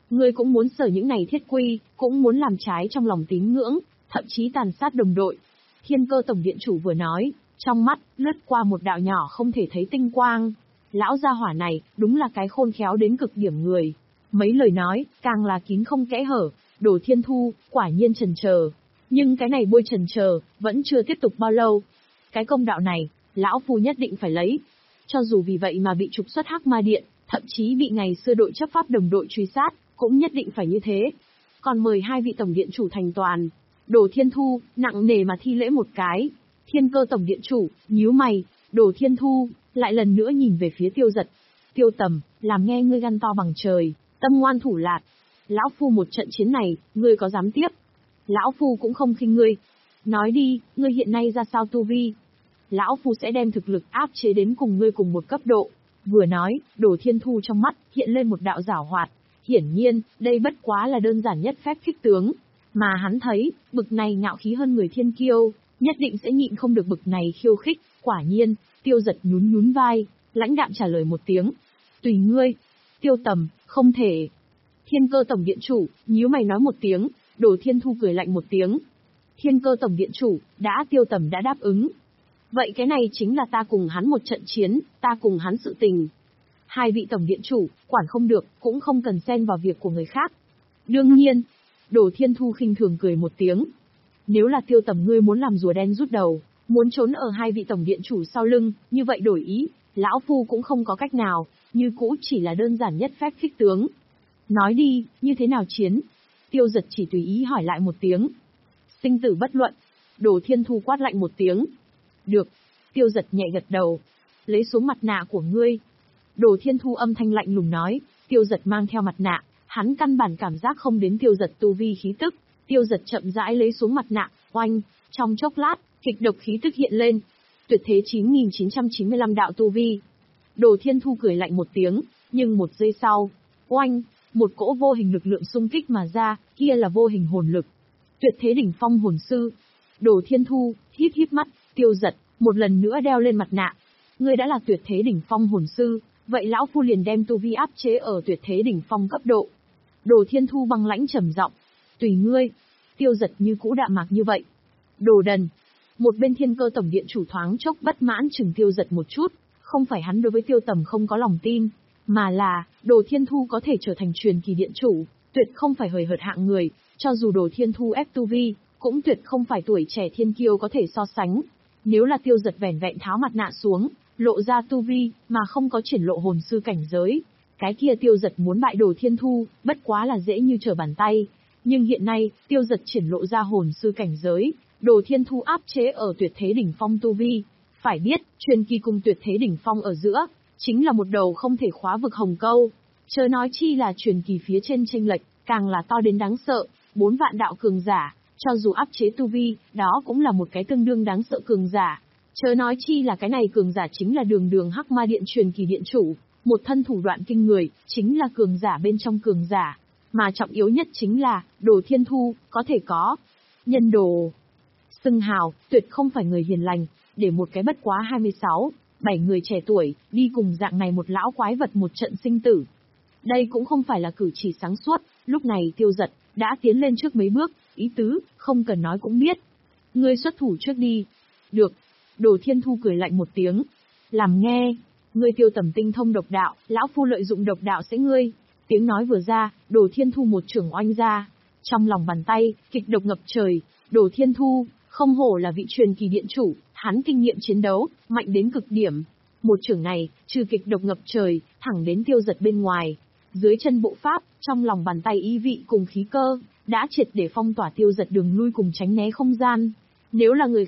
Ngươi cũng muốn sở những này thiết quy, cũng muốn làm trái trong lòng tín ngưỡng, thậm chí tàn sát đồng đội. Thiên Cơ Tổng Điện Chủ vừa nói, trong mắt, lướt qua một đạo nhỏ không thể thấy tinh quang. Lão gia hỏa này, đúng là cái khôn khéo đến cực điểm người. Mấy lời nói, càng là kín không kẽ hở, Đồ Thiên Thu, quả nhiên chần chờ. Nhưng cái này bôi chần chờ, vẫn chưa tiếp tục bao lâu. Cái công đạo này, lão phu nhất định phải lấy. Cho dù vì vậy mà bị trục xuất Hắc Ma Điện, thậm chí bị ngày xưa đội chấp pháp đồng đội truy sát, cũng nhất định phải như thế. Còn mời hai vị tổng điện chủ thành toàn. Đồ Thiên Thu, nặng nề mà thi lễ một cái. Thiên Cơ Tổng Điện Chủ, nhíu mày. Đồ Thiên Thu, lại lần nữa nhìn về phía Tiêu Giật. Tiêu Tầm, làm nghe ngươi gan to bằng trời, tâm ngoan thủ lạt. Lão phu một trận chiến này, ngươi có dám tiếp? Lão phu cũng không khinh ngươi. Nói đi, ngươi hiện nay ra sao tu vi? Lão phu sẽ đem thực lực áp chế đến cùng ngươi cùng một cấp độ. Vừa nói, Đồ Thiên Thu trong mắt hiện lên một đạo giảo hoạt. Hiển nhiên, đây bất quá là đơn giản nhất phép khích tướng. Mà hắn thấy, bực này ngạo khí hơn người thiên kiêu, nhất định sẽ nhịn không được bực này khiêu khích. Quả nhiên, Tiêu Giật nhún nhún vai, lãnh đạm trả lời một tiếng. Tùy ngươi. Tiêu Tầm, không thể. Thiên Cơ Tổng Điện Chủ, nhíu mày nói một tiếng. Đồ Thiên Thu cười lạnh một tiếng. Thiên Cơ Tổng Điện Chủ, đã Tiêu Tầm đã đáp ứng. Vậy cái này chính là ta cùng hắn một trận chiến, ta cùng hắn sự tình. Hai vị Tổng Điện Chủ, quản không được, cũng không cần xen vào việc của người khác. Đương nhiên. Đồ Thiên Thu khinh thường cười một tiếng. Nếu là Tiêu Tầm ngươi muốn làm rùa đen rút đầu, muốn trốn ở hai vị Tổng Điện Chủ sau lưng, như vậy đổi ý, lão phu cũng không có cách nào, như cũ chỉ là đơn giản nhất phép khích tướng. Nói đi, như thế nào chiến? Tiêu Giật chỉ tùy ý hỏi lại một tiếng. Sinh tử bất luận. Đồ Thiên Thu quát lạnh một tiếng. Được. Tiêu Giật nhẹ gật đầu. Lấy xuống mặt nạ của ngươi. Đồ Thiên Thu âm thanh lạnh lùng nói. Tiêu Giật mang theo mặt nạ, hắn căn bản cảm giác không đến Tiêu Giật tu vi khí tức. Tiêu Giật chậm rãi lấy xuống mặt nạ, oanh, trong chốc lát, kịch độc khí tức hiện lên. Tuyệt thế chín nghìn chín trăm chín mươi lăm đạo tu vi. Đồ Thiên Thu cười lạnh một tiếng, nhưng một giây sau, oanh, một cỗ vô hình lực lượng xung kích mà ra, kia là vô hình hồn lực. Tuyệt thế đỉnh phong hồn sư. Đồ Thiên Thu, híp híp mắt, Tiêu Giật, một lần nữa đeo lên mặt nạ. Ngươi đã là tuyệt thế đỉnh phong hồn sư, vậy lão phu liền đem tu vi áp chế ở tuyệt thế đỉnh phong cấp độ. Đồ Thiên Thu băng lãnh trầm giọng, tùy ngươi. Tiêu Giật như cũ đạm mạc như vậy. Đồ đần. Một bên Thiên Cơ Tổng Điện Chủ thoáng chốc bất mãn chừng Tiêu Giật một chút, không phải hắn đối với Tiêu Tầm không có lòng tin, mà là, Đồ Thiên Thu có thể trở thành truyền kỳ điện chủ, tuyệt không phải hời hợt hạng người, cho dù Đồ Thiên Thu ép tu vi, cũng tuyệt không phải tuổi trẻ thiên kiêu có thể so sánh. Nếu là Tiêu Giật vẻn vẹn tháo mặt nạ xuống, lộ ra tu vi, mà không có triển lộ hồn sư cảnh giới, cái kia Tiêu Giật muốn bại Đồ Thiên Thu, bất quá là dễ như trở bàn tay. Nhưng hiện nay, Tiêu Giật triển lộ ra hồn sư cảnh giới, Đồ Thiên Thu áp chế ở tuyệt thế đỉnh phong tu vi. Phải biết, truyền kỳ cùng tuyệt thế đỉnh phong ở giữa, chính là một đầu không thể khóa vực hồng câu. Chớ nói chi là truyền kỳ phía trên chênh lệch, càng là to đến đáng sợ, bốn vạn đạo cường giả, cho dù áp chế tu vi, đó cũng là một cái tương đương đáng sợ cường giả. Chớ nói chi là cái này cường giả chính là đường đường Hắc Ma Điện truyền kỳ điện chủ, một thân thủ đoạn kinh người, chính là cường giả bên trong cường giả. Mà trọng yếu nhất chính là, Đồ Thiên Thu, có thể có. Nhân đồ. Xưng hào, tuyệt không phải người hiền lành, để một cái bất quá hai mươi sáu, bảy người trẻ tuổi, đi cùng dạng này một lão quái vật một trận sinh tử. Đây cũng không phải là cử chỉ sáng suốt, lúc này Tiêu Giật, đã tiến lên trước mấy bước, ý tứ, không cần nói cũng biết. Ngươi xuất thủ trước đi. Được. Đồ Thiên Thu cười lạnh một tiếng. Làm nghe. Ngươi Tiêu Tầm tinh thông độc đạo, lão phu lợi dụng độc đạo sẽ ngươi. Tiếng nói vừa ra, Đồ Thiên Thu một chưởng oanh ra. Trong lòng bàn tay, kịch độc ngập trời. Đồ Thiên Thu, không hổ là vị truyền kỳ điện chủ, hắn kinh nghiệm chiến đấu, mạnh đến cực điểm. Một chưởng này, trừ kịch độc ngập trời, thẳng đến Tiêu Giật bên ngoài. Dưới chân bộ pháp, trong lòng bàn tay ý vị cùng khí cơ, đã triệt để phong tỏa Tiêu Giật đường lui cùng tránh né không gian. Nếu là người